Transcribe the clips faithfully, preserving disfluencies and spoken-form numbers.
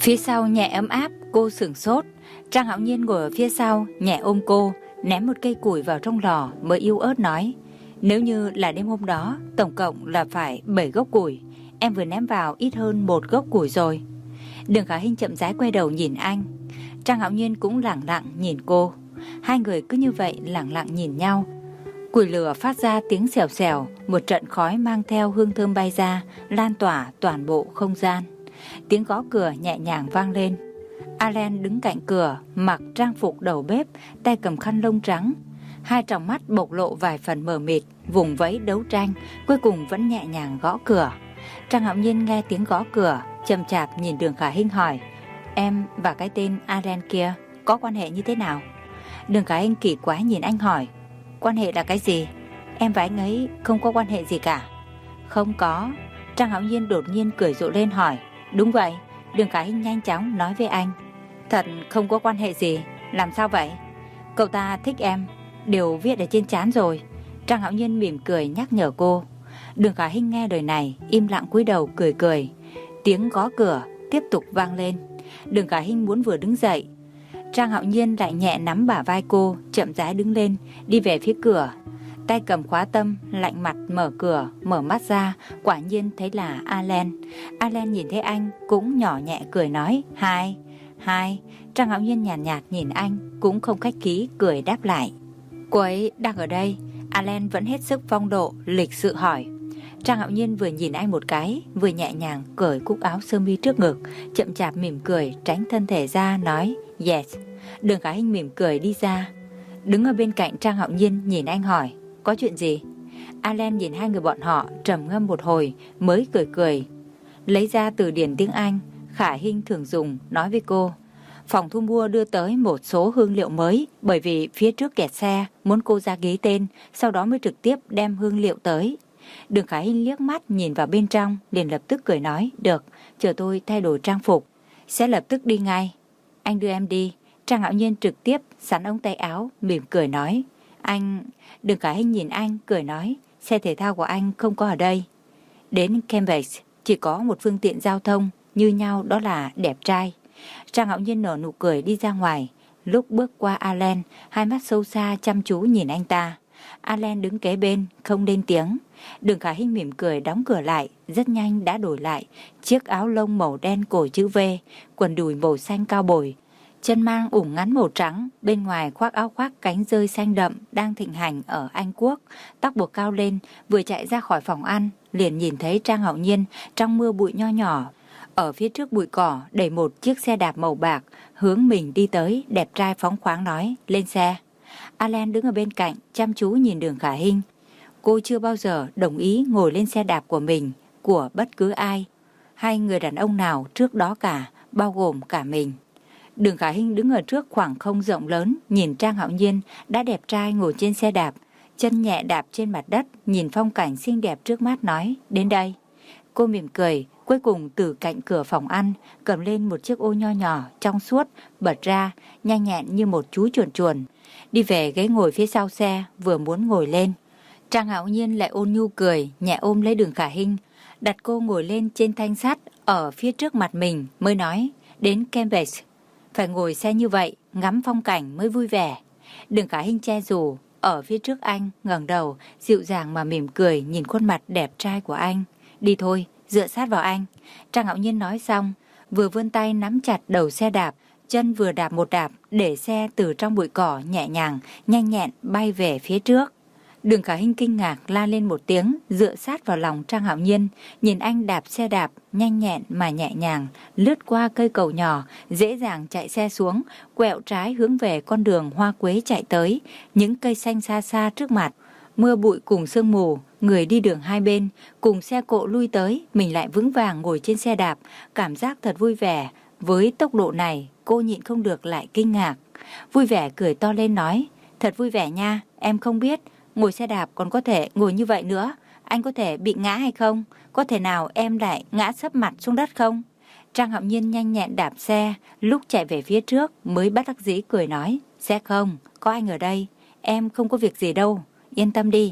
Phía sau nhẹ ấm áp, cô sửng sốt. Trang Hạo Nhiên ngồi ở phía sau, nhẹ ôm cô, ném một cây củi vào trong lò mới yếu ớt nói: Nếu như là đêm hôm đó, tổng cộng là phải bảy gốc củi. Em vừa ném vào ít hơn một gốc củi rồi. Đường Khả Hinh chậm rãi quay đầu nhìn anh. Trang Hạo Nhiên cũng lẳng lặng nhìn cô. Hai người cứ như vậy lẳng lặng nhìn nhau. Củi lửa phát ra tiếng xèo xèo, một trận khói mang theo hương thơm bay ra, lan tỏa toàn bộ không gian. Tiếng gõ cửa nhẹ nhàng vang lên. Allen đứng cạnh cửa, mặc trang phục đầu bếp, tay cầm khăn lông trắng. Hai tròng mắt bộc lộ vài phần mờ mịt, vùng vẫy đấu tranh, cuối cùng vẫn nhẹ nhàng gõ cửa. Trang Hạo Nhiên nghe tiếng gõ cửa, chậm chạp nhìn Đường Khả Hinh hỏi: Em và cái tên Allen kia có quan hệ như thế nào? Đường Khả Hinh kỳ quái nhìn anh hỏi: Quan hệ là cái gì? Em và anh ấy không có quan hệ gì cả. Không có. Trang Hạo Nhiên đột nhiên cười rộ lên hỏi: Đúng vậy. Đường Khả Hinh nhanh chóng nói với anh: Thật không có quan hệ gì. Làm sao vậy? Cậu ta thích em, đều viết ở trên trán rồi. Trang Hạo Nhiên mỉm cười nhắc nhở cô. Đường Khả Hinh nghe lời này, im lặng cúi đầu cười cười. Tiếng gõ cửa tiếp tục vang lên. Đường Khả Hinh muốn vừa đứng dậy, Trang Hạo Nhiên lại nhẹ nắm bả vai cô, chậm rãi đứng lên, đi về phía cửa. Tay cầm khóa tâm, lạnh mặt mở cửa, mở mắt ra, quả nhiên thấy là Allen. Allen nhìn thấy anh, cũng nhỏ nhẹ cười nói: Hai, hai. Trang Hạo Nhiên nhàn nhạt, nhạt nhìn anh, cũng không khách khí, cười đáp lại. Cô ấy đang ở đây. Allen vẫn hết sức phong độ, lịch sự hỏi. Trang Hạo Nhiên vừa nhìn anh một cái, vừa nhẹ nhàng cởi cúc áo sơ mi trước ngực, chậm chạp mỉm cười, tránh thân thể ra, nói: Yes. Đường Khả Hinh mỉm cười đi ra, đứng ở bên cạnh Trang Hạo Nhiên nhìn anh hỏi: Có chuyện gì? Allen nhìn hai người bọn họ, trầm ngâm một hồi, mới cười cười, lấy ra từ điển tiếng Anh Khả Hinh thường dùng, nói với cô: Phòng thu mua đưa tới một số hương liệu mới, bởi vì phía trước kẹt xe, muốn cô ra ký tên, sau đó mới trực tiếp đem hương liệu tới. Đường Khả Hinh liếc mắt nhìn vào bên trong, liền lập tức cười nói: Được, chờ tôi thay đổi trang phục, sẽ lập tức đi ngay. Anh đưa em đi. Trang Hạo Nhiên trực tiếp sắn ống tay áo, mỉm cười nói: Anh... Đường Khả Hinh nhìn anh, cười nói: Xe thể thao của anh không có ở đây. Đến Cambridge chỉ có một phương tiện giao thông như nhau, đó là đẹp trai. Trang Hạo Nhiên nở nụ cười đi ra ngoài. Lúc bước qua Allen, hai mắt sâu xa chăm chú nhìn anh ta. Allen đứng kế bên, không lên tiếng. Đường Khả Hinh mỉm cười đóng cửa lại, rất nhanh đã đổi lại chiếc áo lông màu đen cổ chữ V, quần đùi màu xanh cao bồi, chân mang ủng ngắn màu trắng, bên ngoài khoác áo khoác cánh dơi xanh đậm đang thịnh hành ở Anh Quốc, tóc buộc cao lên. Vừa chạy ra khỏi phòng ăn, liền nhìn thấy Trang Hạo Nhiên trong mưa bụi nho nhỏ, ở phía trước bụi cỏ đẩy một chiếc xe đạp màu bạc hướng mình đi tới, đẹp trai phóng khoáng nói: Lên xe. Allen đứng ở bên cạnh chăm chú nhìn Đường Khả Hinh. Cô chưa bao giờ đồng ý ngồi lên xe đạp của mình, của bất cứ ai hay người đàn ông nào trước đó cả, bao gồm cả mình. Đường Khả Hinh đứng ở trước khoảng không rộng lớn, nhìn Trang Hạo Nhiên đã đẹp trai ngồi trên xe đạp, chân nhẹ đạp trên mặt đất, nhìn phong cảnh xinh đẹp trước mắt, nói: Đến đây. Cô mỉm cười, cuối cùng từ cạnh cửa phòng ăn cầm lên một chiếc ô nho nhỏ trong suốt, bật ra, nhanh nhẹn như một chú chuồn chuồn, đi về ghế ngồi phía sau xe, vừa muốn ngồi lên. Trang Hạo Nhiên lại ôn nhu cười, nhẹ ôm lấy Đường Khả Hinh, đặt cô ngồi lên trên thanh sắt ở phía trước mặt mình, mới nói: Đến Cambridge phải ngồi xe như vậy, ngắm phong cảnh mới vui vẻ. Đường Khả Hinh che dù ở phía trước anh, ngẩng đầu dịu dàng mà mỉm cười nhìn khuôn mặt đẹp trai của anh. Đi thôi, dựa sát vào anh. Trang Hạo Nhiên nói xong, vừa vươn tay nắm chặt đầu xe đạp, chân vừa đạp một đạp, để xe từ trong bụi cỏ nhẹ nhàng, nhanh nhẹn bay về phía trước. Đường Khả Hinh kinh ngạc la lên một tiếng, dựa sát vào lòng Trang Hạo Nhiên, nhìn anh đạp xe đạp nhanh nhẹn mà nhẹ nhàng, lướt qua cây cầu nhỏ, dễ dàng chạy xe xuống, quẹo trái hướng về con đường hoa quế chạy tới, những cây xanh xa xa trước mặt, mưa bụi cùng sương mù, người đi đường hai bên, cùng xe cộ lui tới, mình lại vững vàng ngồi trên xe đạp, cảm giác thật vui vẻ. Với tốc độ này, cô nhịn không được lại kinh ngạc, vui vẻ cười to lên nói: Thật vui vẻ nha, em không biết ngồi xe đạp còn có thể ngồi như vậy nữa. Anh có thể bị ngã hay không? Có thể nào em lại ngã sấp mặt xuống đất không? Trang Hạo Nhiên nhanh nhẹn đạp xe, lúc chạy về phía trước mới bất đắc dĩ cười nói: Sẽ không, có anh ở đây, em không có việc gì đâu, yên tâm đi.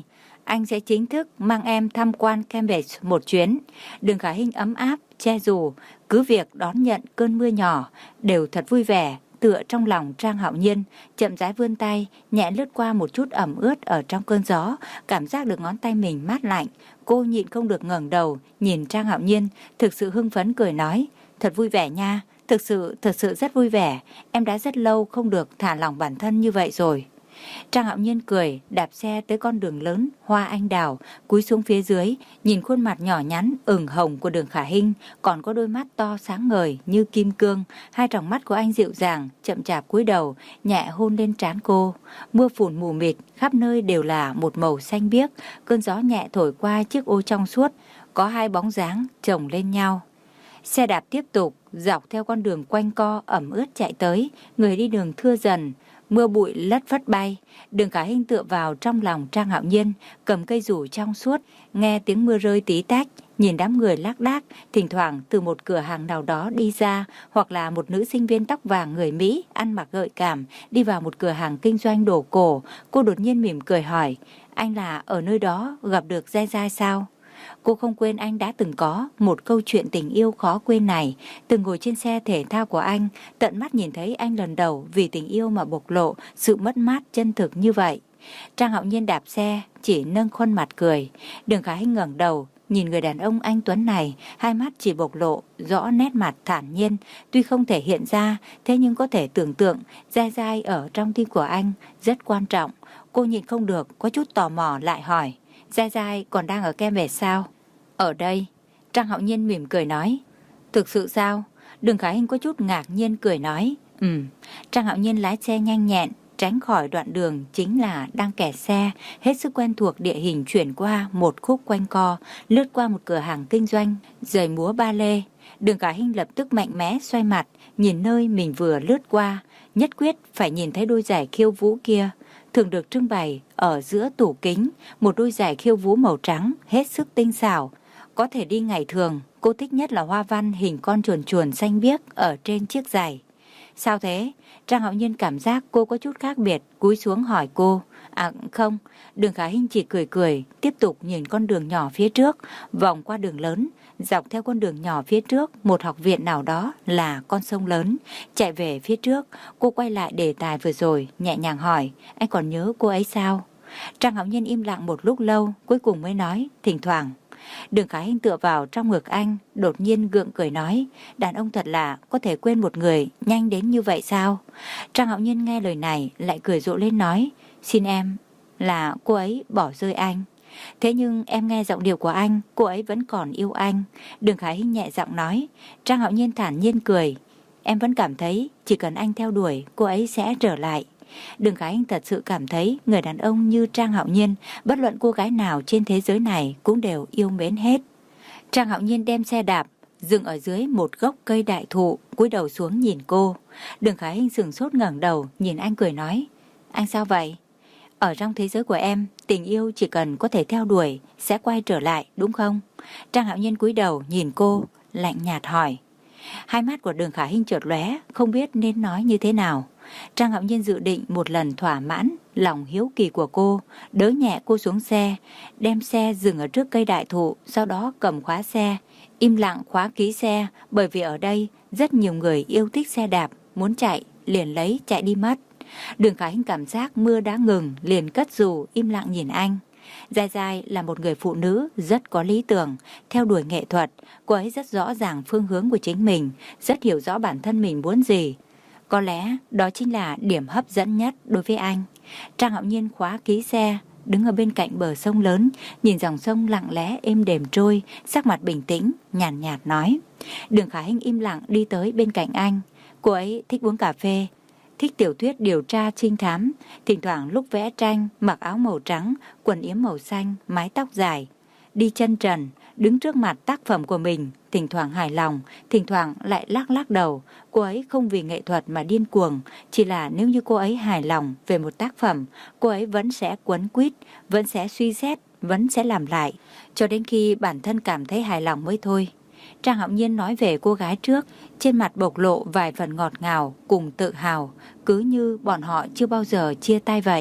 anh sẽ chính thức mang em tham quan Cambridge một chuyến. Đường Khả Hinh ấm áp, che dù, cứ việc đón nhận cơn mưa nhỏ, đều thật vui vẻ, tựa trong lòng Trang Hạo Nhiên, chậm rãi vươn tay, nhẹ lướt qua một chút ẩm ướt ở trong cơn gió, cảm giác được ngón tay mình mát lạnh. Cô nhịn không được ngẩng đầu, nhìn Trang Hạo Nhiên, thực sự hưng phấn cười nói, thật vui vẻ nha, thực sự, thật sự rất vui vẻ, em đã rất lâu không được thả lỏng bản thân như vậy rồi. Trang Hạo Nhiên cười, đạp xe tới con đường lớn hoa anh đào, cúi xuống phía dưới, nhìn khuôn mặt nhỏ nhắn ửng hồng của Đường Khả Hinh, còn có đôi mắt to sáng ngời như kim cương, hai tròng mắt của anh dịu dàng, chậm chạp cúi đầu, nhẹ hôn lên trán cô. Mưa phùn mù mịt, khắp nơi đều là một màu xanh biếc, cơn gió nhẹ thổi qua chiếc ô trong suốt, có hai bóng dáng chồng lên nhau. Xe đạp tiếp tục dọc theo con đường quanh co ẩm ướt chạy tới, người đi đường thưa dần. Mưa bụi lất phất bay, Đường Khả Hinh tựa vào trong lòng Trang Hạo Nhiên, cầm cây rủ trong suốt, nghe tiếng mưa rơi tí tách, nhìn đám người lác đác, thỉnh thoảng từ một cửa hàng nào đó đi ra, hoặc là một nữ sinh viên tóc vàng người Mỹ, ăn mặc gợi cảm, đi vào một cửa hàng kinh doanh đồ cổ. Cô đột nhiên mỉm cười hỏi, anh là ở nơi đó gặp được Giai Giai sao? Cô không quên anh đã từng có một câu chuyện tình yêu khó quên này, từng ngồi trên xe thể thao của anh, tận mắt nhìn thấy anh lần đầu vì tình yêu mà bộc lộ sự mất mát chân thực như vậy. Trang Hạo Nhiên đạp xe, chỉ nâng khuôn mặt cười. Đường Khả Hinh ngẩng đầu, nhìn người đàn ông anh tuấn này, hai mắt chỉ bộc lộ rõ nét mặt thản nhiên, tuy không thể hiện ra, thế nhưng có thể tưởng tượng Giai Giai ở trong tim của anh rất quan trọng. Cô nhịn không được, có chút tò mò lại hỏi, Giai Giai còn đang ở Cambridge sao? Ở đây. Trang Hạo Nhiên mỉm cười nói, thực sự sao? Đường Khả Hinh có chút ngạc nhiên cười nói, ừ. Trang Hạo Nhiên lái xe nhanh nhẹn, tránh khỏi đoạn đường chính là đang kẹt xe, hết sức quen thuộc địa hình, chuyển qua một khúc quanh co, lướt qua một cửa hàng kinh doanh giày múa ba lê. Đường Khả Hinh lập tức mạnh mẽ xoay mặt, nhìn nơi mình vừa lướt qua, nhất quyết phải nhìn thấy đôi giày khiêu vũ kia, thường được trưng bày ở giữa tủ kính, một đôi giày khiêu vũ màu trắng hết sức tinh xảo. Có thể đi ngày thường, cô thích nhất là hoa văn hình con chuồn chuồn xanh biếc ở trên chiếc giày. Sao thế? Trang Hạo Nhiên cảm giác cô có chút khác biệt, cúi xuống hỏi cô. À không, Đường Khả Hinh chỉ cười cười, tiếp tục nhìn con đường nhỏ phía trước, vòng qua đường lớn, dọc theo con đường nhỏ phía trước, một học viện nào đó là con sông lớn. Chạy về phía trước, cô quay lại đề tài vừa rồi, nhẹ nhàng hỏi, anh còn nhớ cô ấy sao? Trang Hạo Nhiên im lặng một lúc lâu, cuối cùng mới nói, thỉnh thoảng. Đường Khả Hinh tựa vào trong ngực anh, đột nhiên gượng cười nói, đàn ông thật là có thể quên một người nhanh đến như vậy sao? Trang Hạo Nhiên nghe lời này lại cười rộ lên nói, xin em, là cô ấy bỏ rơi anh. Thế nhưng em nghe giọng điệu của anh, cô ấy vẫn còn yêu anh. Đường Khả Hinh nhẹ giọng nói. Trang Hạo Nhiên thản nhiên cười, em vẫn cảm thấy chỉ cần anh theo đuổi, cô ấy sẽ trở lại. Đường Khả Hinh thật sự cảm thấy người đàn ông như Trang Hạo Nhiên, bất luận cô gái nào trên thế giới này cũng đều yêu mến hết. Trang Hạo Nhiên đem xe đạp dừng ở dưới một gốc cây đại thụ, cúi đầu xuống nhìn cô. Đường Khả Hinh sửng sốt ngẩng đầu nhìn anh cười nói, anh sao vậy? Ở trong thế giới của em, tình yêu chỉ cần có thể theo đuổi sẽ quay trở lại, đúng không? Trang Hạo Nhiên cúi đầu nhìn cô, lạnh nhạt hỏi. Hai mắt của Đường Khả Hinh chợt lóe, không biết nên nói như thế nào. Trang Hạo Nhiên dự định một lần thỏa mãn lòng hiếu kỳ của cô, đỡ nhẹ cô xuống xe, đem xe dừng ở trước cây đại thụ, sau đó cầm khóa xe, im lặng khóa ký xe, bởi vì ở đây rất nhiều người yêu thích xe đạp, muốn chạy liền lấy chạy đi mất. Đường Khả Hinh cảm giác mưa đã ngừng, liền cất dù im lặng nhìn anh. Giai Giai là một người phụ nữ rất có lý tưởng, theo đuổi nghệ thuật. Cô ấy rất rõ ràng phương hướng của chính mình, rất hiểu rõ bản thân mình muốn gì. Có lẽ đó chính là điểm hấp dẫn nhất đối với anh. Trang Hạo Nhiên khóa ký xe, đứng ở bên cạnh bờ sông lớn, nhìn dòng sông lặng lẽ êm đềm trôi, sắc mặt bình tĩnh, nhàn nhạt, nhạt nói. Đường Khả Hinh im lặng đi tới bên cạnh anh. Cô ấy thích uống cà phê, thích tiểu thuyết điều tra trinh thám, thỉnh thoảng lúc vẽ tranh, mặc áo màu trắng, quần yếm màu xanh, mái tóc dài, đi chân trần, đứng trước mặt tác phẩm của mình, thỉnh thoảng hài lòng, thỉnh thoảng lại lắc lắc đầu. Cô ấy không vì nghệ thuật mà điên cuồng, chỉ là nếu như cô ấy hài lòng về một tác phẩm, cô ấy vẫn sẽ quấn quýt, vẫn sẽ suy xét, vẫn sẽ làm lại, cho đến khi bản thân cảm thấy hài lòng mới thôi. Trang Hạo Nhiên nói về cô gái trước, trên mặt bộc lộ vài phần ngọt ngào cùng tự hào, cứ như bọn họ chưa bao giờ chia tay vậy.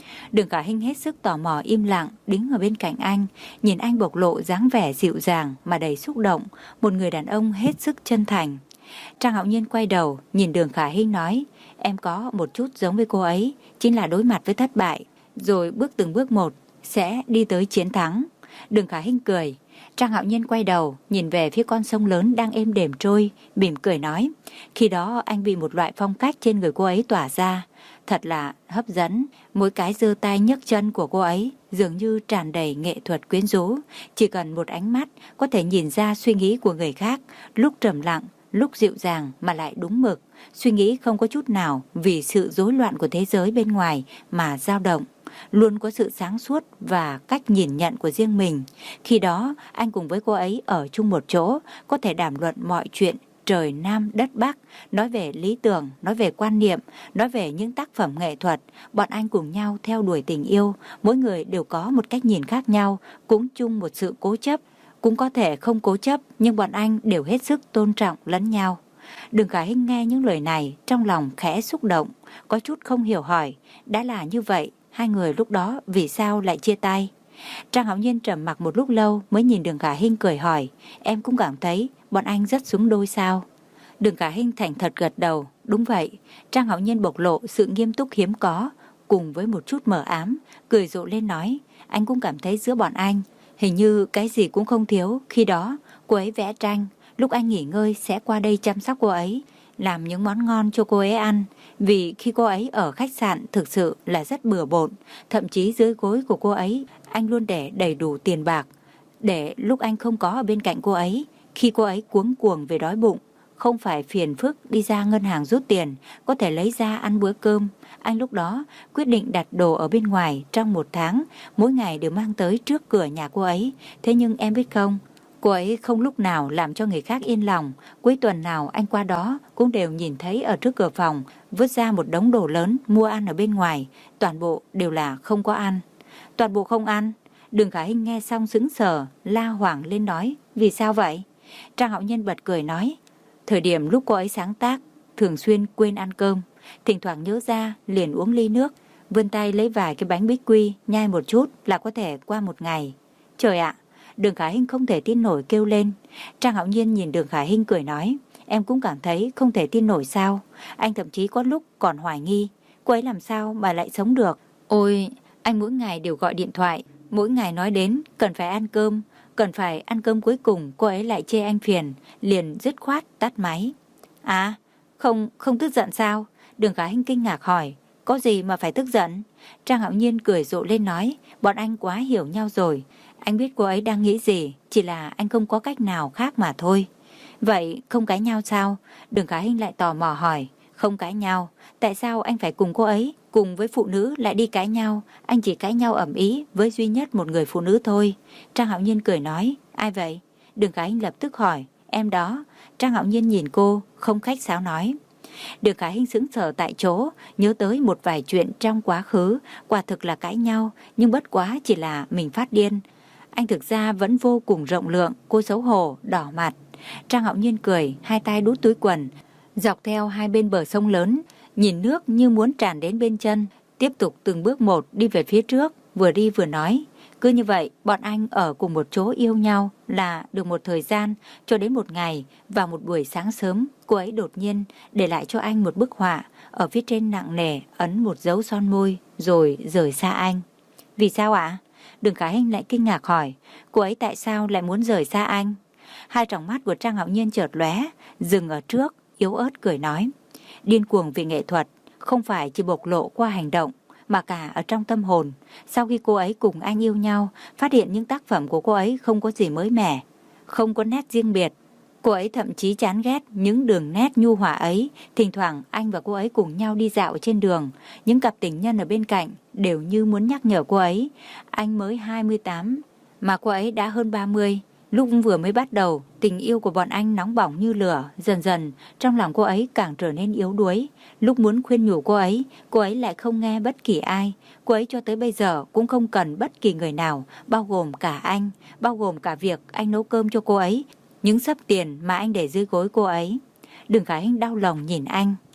Đường Khả Hinh hết sức tò mò im lặng đứng ở bên cạnh anh, nhìn anh bộc lộ dáng vẻ dịu dàng mà đầy xúc động, một người đàn ông hết sức chân thành. Trang Hạo Nhiên quay đầu nhìn Đường Khả Hinh nói, em có một chút giống với cô ấy, chính là đối mặt với thất bại, rồi bước từng bước một sẽ đi tới chiến thắng. Đường Khả Hinh cười. Trang Hạo Nhiên quay đầu nhìn về phía con sông lớn đang êm đềm trôi, mỉm cười nói, khi đó anh bị một loại phong cách trên người cô ấy tỏa ra, thật là hấp dẫn. Mỗi cái giơ tay nhấc chân của cô ấy dường như tràn đầy nghệ thuật quyến rũ, chỉ cần một ánh mắt có thể nhìn ra suy nghĩ của người khác, lúc trầm lặng, lúc dịu dàng mà lại đúng mực, suy nghĩ không có chút nào vì sự rối loạn của thế giới bên ngoài mà dao động, luôn có sự sáng suốt và cách nhìn nhận của riêng mình. Khi đó anh cùng với cô ấy ở chung một chỗ, có thể đàm luận mọi chuyện trời Nam đất Bắc, nói về lý tưởng, nói về quan niệm, nói về những tác phẩm nghệ thuật. Bọn anh cùng nhau theo đuổi tình yêu, mỗi người đều có một cách nhìn khác nhau, cũng chung một sự cố chấp, cũng có thể không cố chấp, nhưng bọn anh đều hết sức tôn trọng lẫn nhau. Đường Khả Hinh nghe những lời này, trong lòng khẽ xúc động, có chút không hiểu hỏi, đã là như vậy, hai người lúc đó vì sao lại chia tay? Trang Hạo Nhiên trầm mặc một lúc lâu mới nhìn Đường Khả Hinh cười hỏi, em cũng cảm thấy bọn anh rất xứng đôi sao? Đường Khả Hinh thành thật gật đầu, đúng vậy. Trang Hạo Nhiên bộc lộ sự nghiêm túc hiếm có, cùng với một chút mờ ám, cười rộ lên nói, anh cũng cảm thấy giữa bọn anh hình như cái gì cũng không thiếu. Khi đó cô ấy vẽ tranh, lúc anh nghỉ ngơi sẽ qua đây chăm sóc cô ấy, làm những món ngon cho cô ấy ăn. Vì khi cô ấy ở khách sạn thực sự là rất bừa bộn, thậm chí dưới gối của cô ấy anh luôn để đầy đủ tiền bạc, để lúc anh không có ở bên cạnh cô ấy, khi cô ấy cuống cuồng về đói bụng, không phải phiền phức đi ra ngân hàng rút tiền, có thể lấy ra ăn bữa cơm. Anh lúc đó quyết định đặt đồ ở bên ngoài trong một tháng, mỗi ngày đều mang tới trước cửa nhà cô ấy. Thế nhưng em biết không, cô ấy không lúc nào làm cho người khác yên lòng. Cuối tuần nào anh qua đó cũng đều nhìn thấy ở trước cửa phòng vứt ra một đống đồ lớn mua ăn ở bên ngoài, toàn bộ đều là không có ăn. Toàn bộ không ăn? Đường Khả Hinh nghe xong sững sờ, la hoảng lên nói, vì sao vậy? Trang Hạo Nhiên bật cười nói, thời điểm lúc cô ấy sáng tác, thường xuyên quên ăn cơm, thỉnh thoảng nhớ ra liền uống ly nước, vươn tay lấy vài cái bánh bích quy, nhai một chút là có thể qua một ngày. Trời ạ! Đường Khả Hinh không thể tin nổi kêu lên. Trang Hạo Nhiên nhìn Đường Khả Hinh cười nói, em cũng cảm thấy không thể tin nổi sao? Anh thậm chí có lúc còn hoài nghi, cô ấy làm sao mà lại sống được? Ôi, anh mỗi ngày đều gọi điện thoại, mỗi ngày nói đến cần phải ăn cơm, cần phải ăn cơm, cuối cùng cô ấy lại chê anh phiền, liền dứt khoát tắt máy. À, không, không tức giận sao? Đường Khả Hinh kinh ngạc hỏi, có gì mà phải tức giận? Trang Hạo Nhiên cười rộ lên nói, bọn anh quá hiểu nhau rồi. Anh biết cô ấy đang nghĩ gì, chỉ là anh không có cách nào khác mà thôi. Vậy không cãi nhau sao? Đường Khả Hinh lại tò mò hỏi, không cãi nhau, tại sao anh phải cùng cô ấy, cùng với phụ nữ lại đi cãi nhau? Anh chỉ cãi nhau ầm ĩ với duy nhất một người phụ nữ thôi. Trang Hạo Nhiên cười nói, ai vậy? Đường Khả Hinh lập tức hỏi, em đó. Trang Hạo Nhiên nhìn cô, không khách sáo nói. Đường Khả Hinh sững sờ tại chỗ, nhớ tới một vài chuyện trong quá khứ, quả thực là cãi nhau, nhưng bất quá chỉ là mình phát điên. Anh thực ra vẫn vô cùng rộng lượng. Cô xấu hổ, đỏ mặt. Trang Hạo Nhiên cười, hai tay đút túi quần, dọc theo hai bên bờ sông lớn, nhìn nước như muốn tràn đến bên chân, tiếp tục từng bước một đi về phía trước, vừa đi vừa nói. Cứ như vậy, bọn anh ở cùng một chỗ yêu nhau là được một thời gian, cho đến một ngày, vào một buổi sáng sớm, cô ấy đột nhiên để lại cho anh một bức họa, ở phía trên nặng nề ấn một dấu son môi, rồi rời xa anh. Vì sao ạ? Đường Khả Hinh lại kinh ngạc hỏi, cô ấy tại sao lại muốn rời xa anh? Hai tròng mắt của Trang Hạo Nhiên chợt lóe, dừng ở trước, yếu ớt cười nói, điên cuồng vì nghệ thuật không phải chỉ bộc lộ qua hành động, mà cả ở trong tâm hồn. Sau khi cô ấy cùng anh yêu nhau, phát hiện những tác phẩm của cô ấy không có gì mới mẻ, không có nét riêng biệt. Cô ấy thậm chí chán ghét những đường nét nhu hòa ấy. Thỉnh thoảng anh và cô ấy cùng nhau đi dạo trên đường, những cặp tình nhân ở bên cạnh đều như muốn nhắc nhở cô ấy, anh mới hai mươi tám mà cô ấy đã hơn ba mươi. Lúc vừa mới bắt đầu, tình yêu của bọn anh nóng bỏng như lửa, dần dần trong lòng cô ấy càng trở nên yếu đuối. Lúc muốn khuyên nhủ cô ấy, cô ấy lại không nghe bất kỳ ai. Cô ấy cho tới bây giờ cũng không cần bất kỳ người nào, bao gồm cả anh, bao gồm cả việc anh nấu cơm cho cô ấy, những xấp tiền mà anh để dưới gối cô ấy. Đường Khả Hinh đau lòng nhìn anh.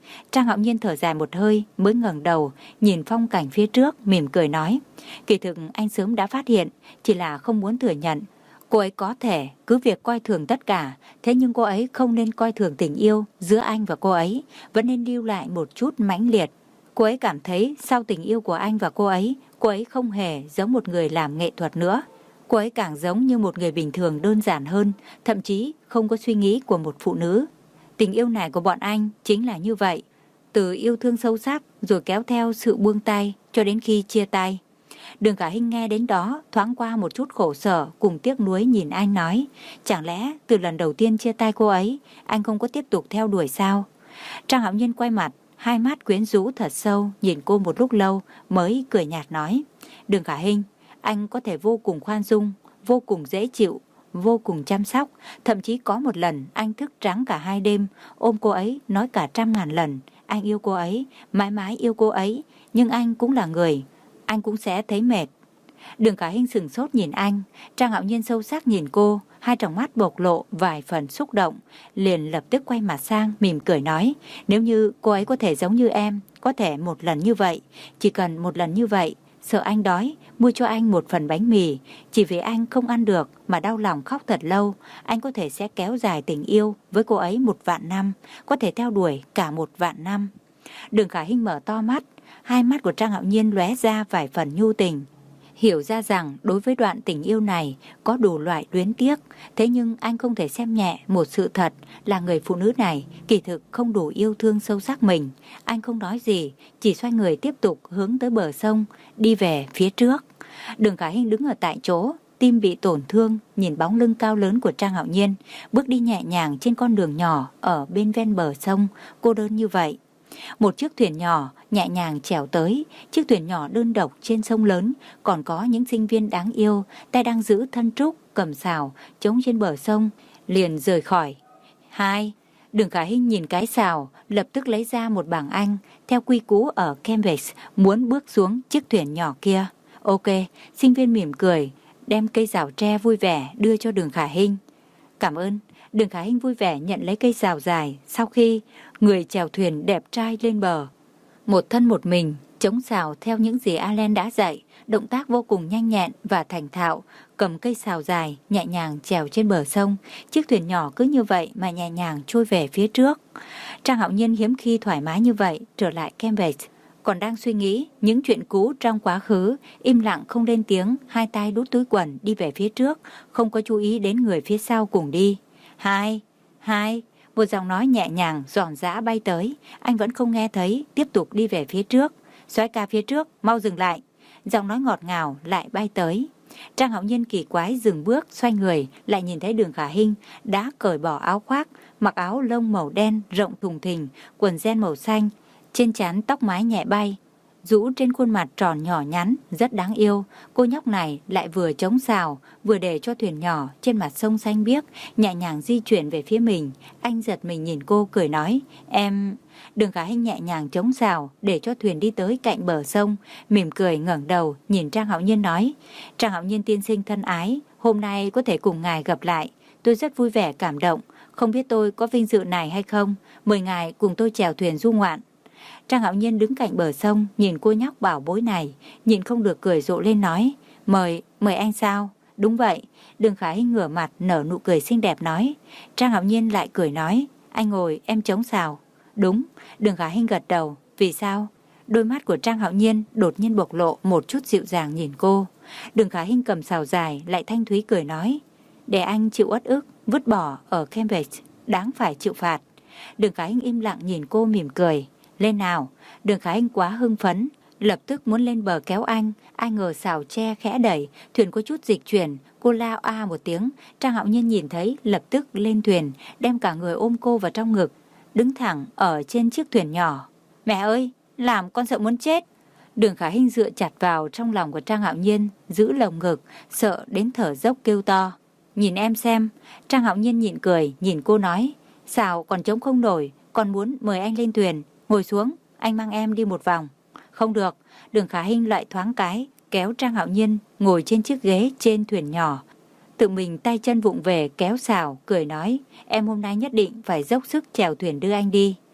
Trang Hạo Nhiên thở dài một hơi mới ngẩng đầu, nhìn phong cảnh phía trước, mỉm cười nói. Kỳ thực anh sớm đã phát hiện, chỉ là không muốn thừa nhận. Cô ấy có thể cứ việc coi thường tất cả, thế nhưng cô ấy không nên coi thường tình yêu giữa anh và cô ấy, vẫn nên lưu lại một chút mãnh liệt. Cô ấy cảm thấy sau tình yêu của anh và cô ấy, cô ấy không hề giống một người làm nghệ thuật nữa. Cô ấy càng giống như một người bình thường đơn giản hơn, thậm chí không có suy nghĩ của một phụ nữ. Tình yêu này của bọn anh chính là như vậy, từ yêu thương sâu sắc rồi kéo theo sự buông tay cho đến khi chia tay. Đường Khả Hinh nghe đến đó thoáng qua một chút khổ sở cùng tiếc nuối nhìn anh nói, chẳng lẽ từ lần đầu tiên chia tay cô ấy, anh không có tiếp tục theo đuổi sao? Trang Hạo Nhiên quay mặt, hai mắt quyến rũ thật sâu nhìn cô một lúc lâu mới cười nhạt nói, Đường Khả Hinh, anh có thể vô cùng khoan dung, vô cùng dễ chịu, vô cùng chăm sóc, thậm chí có một lần anh thức trắng cả hai đêm, ôm cô ấy nói cả trăm ngàn lần, anh yêu cô ấy, mãi mãi yêu cô ấy, nhưng anh cũng là người, anh cũng sẽ thấy mệt. Đường Khả Hinh sửng sốt nhìn anh, Trang Hạo Nhiên sâu sắc nhìn cô, hai tròng mắt bộc lộ vài phần xúc động, liền lập tức quay mặt sang mỉm cười nói, nếu như cô ấy có thể giống như em, có thể một lần như vậy, chỉ cần một lần như vậy, sợ anh đói, mua cho anh một phần bánh mì, chỉ vì anh không ăn được mà đau lòng khóc thật lâu, anh có thể sẽ kéo dài tình yêu với cô ấy một vạn năm, có thể theo đuổi cả một vạn năm. Đường Khả Hinh mở to mắt, hai mắt của Trang Hạo Nhiên lóe ra vài phần nhu tình. Hiểu ra rằng đối với đoạn tình yêu này có đủ loại luyến tiếc, thế nhưng anh không thể xem nhẹ một sự thật là người phụ nữ này kỳ thực không đủ yêu thương sâu sắc mình. Anh không nói gì, chỉ xoay người tiếp tục hướng tới bờ sông, đi về phía trước. Đường Khả Hinh đứng ở tại chỗ, tim bị tổn thương, nhìn bóng lưng cao lớn của Trang Hạo Nhiên, bước đi nhẹ nhàng trên con đường nhỏ ở bên ven bờ sông, cô đơn như vậy. Một chiếc thuyền nhỏ nhẹ nhàng chèo tới, chiếc thuyền nhỏ đơn độc trên sông lớn, còn có những sinh viên đáng yêu, tay đang giữ thân trúc, cầm sào, chống trên bờ sông, liền rời khỏi. Hai, Đường Khả Hinh nhìn cái sào, lập tức lấy ra một bảng Anh, theo quy củ ở Cambridge, muốn bước xuống chiếc thuyền nhỏ kia. Ok, sinh viên mỉm cười, đem cây rào tre vui vẻ đưa cho Đường Khả Hinh. Cảm ơn. Đường Khả Hinh vui vẻ nhận lấy cây rào dài, sau khi người chèo thuyền đẹp trai lên bờ. Một thân một mình, chống sào theo những gì Allen đã dạy, động tác vô cùng nhanh nhẹn và thành thạo, cầm cây sào dài, nhẹ nhàng chèo trên bờ sông, chiếc thuyền nhỏ cứ như vậy mà nhẹ nhàng trôi về phía trước. Trang Hạo Nhiên hiếm khi thoải mái như vậy, trở lại Cambridge, còn đang suy nghĩ những chuyện cũ trong quá khứ, im lặng không lên tiếng, hai tay đút túi quần đi về phía trước, không có chú ý đến người phía sau cùng đi. Hai, hai, một giọng nói nhẹ nhàng, giòn giã bay tới, anh vẫn không nghe thấy, tiếp tục đi về phía trước. Soái ca phía trước, mau dừng lại. Giọng nói ngọt ngào lại bay tới. Trang Hạo Nhiên kỳ quái dừng bước, xoay người, lại nhìn thấy Đường Khả Hinh đã cởi bỏ áo khoác, mặc áo lông màu đen rộng thùng thình, quần jean màu xanh, trên trán tóc mái nhẹ bay, rũ trên khuôn mặt tròn nhỏ nhắn, rất đáng yêu. Cô nhóc này lại vừa chống sào, vừa để cho thuyền nhỏ trên mặt sông xanh biếc nhẹ nhàng di chuyển về phía mình. Anh giật mình nhìn cô cười nói, em... Đường Khả Hinh nhẹ nhàng chống sào, để cho thuyền đi tới cạnh bờ sông, mỉm cười ngẩng đầu nhìn Trang Hạo Nhiên nói, Trang Hạo Nhiên tiên sinh thân ái, hôm nay có thể cùng ngài gặp lại, tôi rất vui vẻ cảm động, không biết tôi có vinh dự này hay không, mời ngài cùng tôi chèo thuyền du ngoạn. Trang Hạo Nhiên đứng cạnh bờ sông, nhìn cô nhóc bảo bối này, nhìn không được cười rộ lên nói, mời, mời anh sao? Đúng vậy. Đường Khả Hinh ngửa mặt nở nụ cười xinh đẹp nói. Trang Hạo Nhiên lại cười nói, anh ngồi, em chống sào. Đúng. Đường Khả Hinh gật đầu. Vì sao? Đôi mắt của Trang Hạo Nhiên đột nhiên bộc lộ một chút dịu dàng nhìn cô. Đường Khả Hinh cầm sào dài lại thanh thúy cười nói, để anh chịu uất ức, vứt bỏ ở Cambridge, đáng phải chịu phạt. Đường Khả Hinh im lặng nhìn cô mỉm cười. Lên nào. Đường Khả Hinh quá hưng phấn, lập tức muốn lên bờ kéo anh, ai ngờ sào tre khẽ đẩy, thuyền có chút dịch chuyển, cô lao a một tiếng. Trang Hạo Nhiên nhìn thấy lập tức lên thuyền, đem cả người ôm cô vào trong ngực, đứng thẳng ở trên chiếc thuyền nhỏ. Mẹ ơi, làm con sợ muốn chết. Đường Khả Hinh dựa chặt vào trong lòng của Trang Hạo Nhiên, giữ lồng ngực, sợ đến thở dốc kêu to. Nhìn em xem. Trang Hạo Nhiên nhịn cười, nhìn cô nói, sào còn chống không nổi, còn muốn mời anh lên thuyền. Ngồi xuống, anh mang em đi một vòng. Không được. Đường Khả Hinh lại thoáng cái, kéo Trang Hạo Nhiên ngồi trên chiếc ghế trên thuyền nhỏ, tự mình tay chân vụng về kéo sào, cười nói, em hôm nay nhất định phải dốc sức chèo thuyền đưa anh đi.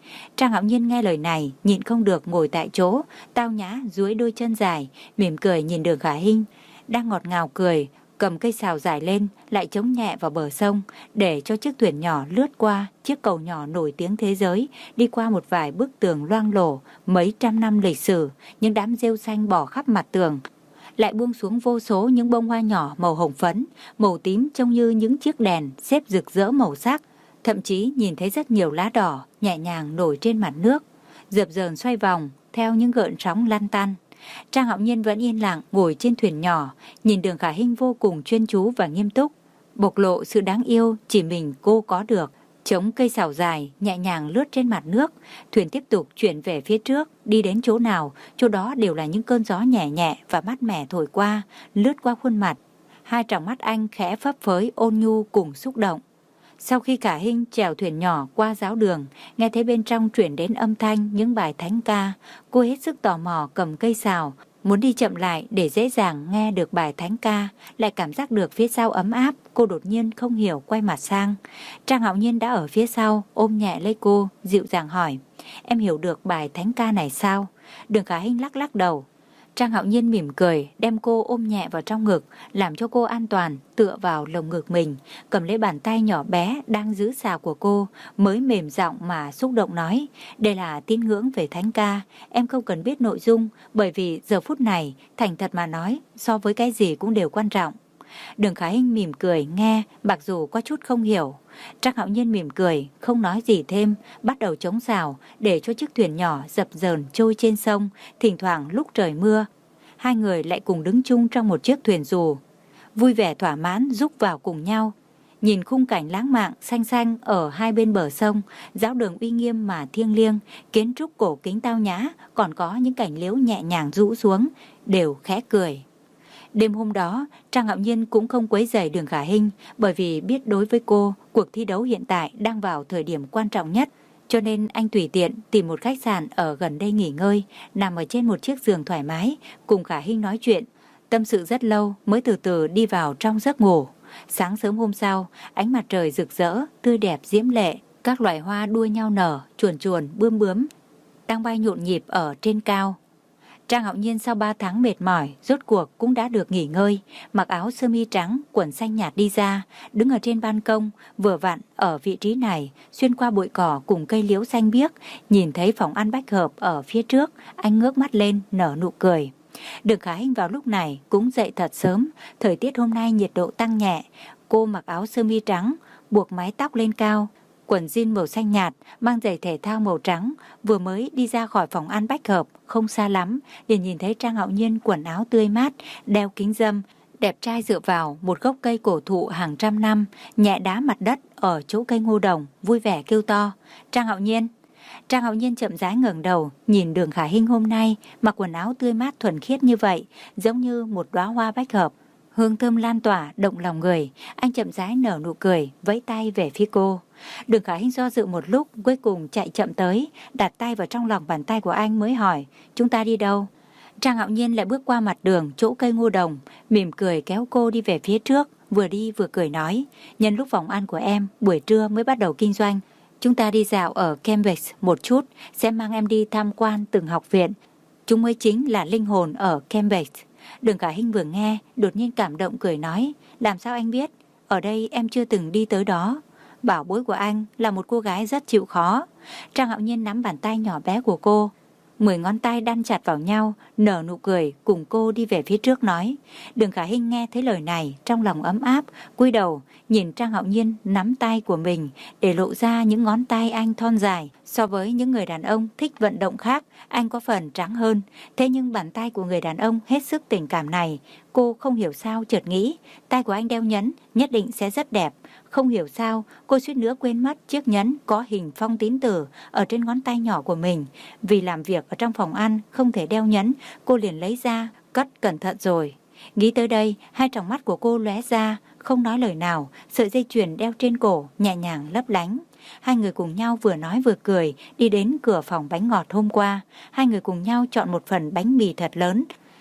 Trang Hạo Nhiên nghe lời này, nhịn không được ngồi tại chỗ, tao nhã duỗi đôi chân dài, mỉm cười nhìn Đường Khả Hinh đang ngọt ngào cười, cầm cây sào dài lên, lại chống nhẹ vào bờ sông, để cho chiếc thuyền nhỏ lướt qua chiếc cầu nhỏ nổi tiếng thế giới, đi qua một vài bức tường loang lổ, mấy trăm năm lịch sử, những đám rêu xanh bỏ khắp mặt tường, lại buông xuống vô số những bông hoa nhỏ màu hồng phấn, màu tím trông như những chiếc đèn xếp rực rỡ màu sắc, thậm chí nhìn thấy rất nhiều lá đỏ nhẹ nhàng nổi trên mặt nước, dập dờn xoay vòng theo những gợn sóng lăn tăn. Trang Hạo Nhiên vẫn yên lặng ngồi trên thuyền nhỏ, nhìn Đường Khả Hinh vô cùng chuyên chú và nghiêm túc, bộc lộ sự đáng yêu chỉ mình cô có được. Chống cây sào dài nhẹ nhàng lướt trên mặt nước, thuyền tiếp tục chuyển về phía trước, đi đến chỗ nào, chỗ đó đều là những cơn gió nhẹ nhẹ và mát mẻ thổi qua, lướt qua khuôn mặt. Hai tròng mắt anh khẽ phấp phới ôn nhu cùng xúc động. Sau khi Khả Hinh chèo thuyền nhỏ qua giáo đường, nghe thấy bên trong truyền đến âm thanh những bài thánh ca, cô hết sức tò mò cầm cây sào, muốn đi chậm lại để dễ dàng nghe được bài thánh ca, lại cảm giác được phía sau ấm áp, cô đột nhiên không hiểu quay mặt sang. Trang Hạo Nhiên đã ở phía sau, ôm nhẹ lấy cô, dịu dàng hỏi, em hiểu được bài thánh ca này sao? Đường Khả Hinh lắc lắc đầu. Trang Hạo Nhiên mỉm cười, đem cô ôm nhẹ vào trong ngực, làm cho cô an toàn, tựa vào lồng ngực mình, cầm lấy bàn tay nhỏ bé đang giữ sào của cô, mới mềm giọng mà xúc động nói, đây là tín ngưỡng về thánh ca, em không cần biết nội dung, bởi vì giờ phút này, thành thật mà nói, so với cái gì cũng đều quan trọng. Đường Khả Hinh mỉm cười nghe, mặc dù có chút không hiểu. Trang Hạo Nhiên mỉm cười, không nói gì thêm, bắt đầu chống sào để cho chiếc thuyền nhỏ dập dờn trôi trên sông. Thỉnh thoảng lúc trời mưa, hai người lại cùng đứng chung trong một chiếc thuyền dù, vui vẻ thỏa mãn rúc vào cùng nhau. Nhìn khung cảnh lãng mạn xanh xanh ở hai bên bờ sông, giáo đường uy nghiêm mà thiêng liêng, kiến trúc cổ kính tao nhã, còn có những cảnh liễu nhẹ nhàng rũ xuống, đều khẽ cười. Đêm hôm đó, Trang Hạo Nhiên cũng không quấy rầy Đường Khả Hinh, bởi vì biết đối với cô, cuộc thi đấu hiện tại đang vào thời điểm quan trọng nhất, cho nên anh tùy tiện tìm một khách sạn ở gần đây nghỉ ngơi, nằm ở trên một chiếc giường thoải mái, cùng Khả Hinh nói chuyện, tâm sự rất lâu mới từ từ đi vào trong giấc ngủ. Sáng sớm hôm sau, ánh mặt trời rực rỡ, tươi đẹp diễm lệ, các loài hoa đua nhau nở, chuồn chuồn, bướm bướm, đang bay nhộn nhịp ở trên cao. Trang Hạo Nhiên sau ba tháng mệt mỏi, rốt cuộc cũng đã được nghỉ ngơi, mặc áo sơ mi trắng, quần xanh nhạt đi ra, đứng ở trên ban công, vừa vặn ở vị trí này, xuyên qua bụi cỏ cùng cây liễu xanh biếc, nhìn thấy phòng ăn bách hợp ở phía trước, anh ngước mắt lên, nở nụ cười. Đường Khả Hinh vào lúc này cũng dậy thật sớm, thời tiết hôm nay nhiệt độ tăng nhẹ, cô mặc áo sơ mi trắng, buộc mái tóc lên cao, quần jean màu xanh nhạt, mang giày thể thao màu trắng, vừa mới đi ra khỏi phòng ăn bách hợp, không xa lắm, liền nhìn thấy Trang Hạo Nhiên quần áo tươi mát, đeo kính râm, đẹp trai dựa vào một gốc cây cổ thụ hàng trăm năm, nhẹ đá mặt đất ở chỗ cây ngô đồng, vui vẻ kêu to, Trang Hạo Nhiên. Trang Hạo Nhiên chậm rãi ngẩng đầu, nhìn Đường Khả Hinh hôm nay mặc quần áo tươi mát thuần khiết như vậy, giống như một đóa hoa bách hợp, hương thơm lan tỏa động lòng người. Anh chậm rãi nở nụ cười, vẫy tay về phía cô. Đường Khả Hinh do dự một lúc, cuối cùng chạy chậm tới, đặt tay vào trong lòng bàn tay của anh mới hỏi, chúng ta đi đâu? Trang Hạo Nhiên lại bước qua mặt đường chỗ cây ngô đồng, mỉm cười kéo cô đi về phía trước, vừa đi vừa cười nói, nhân lúc phòng ăn của em buổi trưa mới bắt đầu kinh doanh, chúng ta đi dạo ở Cambridge một chút, sẽ mang em đi tham quan từng học viện, chúng mới chính là linh hồn ở Cambridge. Đường Khả Hinh vừa nghe, đột nhiên cảm động cười nói, làm sao anh biết? Ở đây em chưa từng đi tới đó. Bảo bối của anh là một cô gái rất chịu khó. Trang Hạo Nhiên nắm bàn tay nhỏ bé của cô, mười ngón tay đan chặt vào nhau, nở nụ cười cùng cô đi về phía trước nói. Đường Khả Hinh nghe thấy lời này, trong lòng ấm áp, cúi đầu nhìn Trang Hạo Nhiên nắm tay của mình, để lộ ra những ngón tay anh thon dài. So với những người đàn ông thích vận động khác, anh có phần trắng hơn. Thế nhưng bàn tay của người đàn ông hết sức tình cảm này, cô không hiểu sao chợt nghĩ, tay của anh đeo nhẫn nhất định sẽ rất đẹp. Không hiểu sao, cô suýt nữa quên mất chiếc nhẫn có hình phong tín tử ở trên ngón tay nhỏ của mình. Vì làm việc ở trong phòng ăn không thể đeo nhẫn, cô liền lấy ra, cất cẩn thận rồi. Nghĩ tới đây, hai tròng mắt của cô lóe ra, không nói lời nào, sợi dây chuyền đeo trên cổ nhẹ nhàng lấp lánh. Hai người cùng nhau vừa nói vừa cười, đi đến cửa phòng bánh ngọt hôm qua. Hai người cùng nhau chọn một phần bánh mì thật lớn,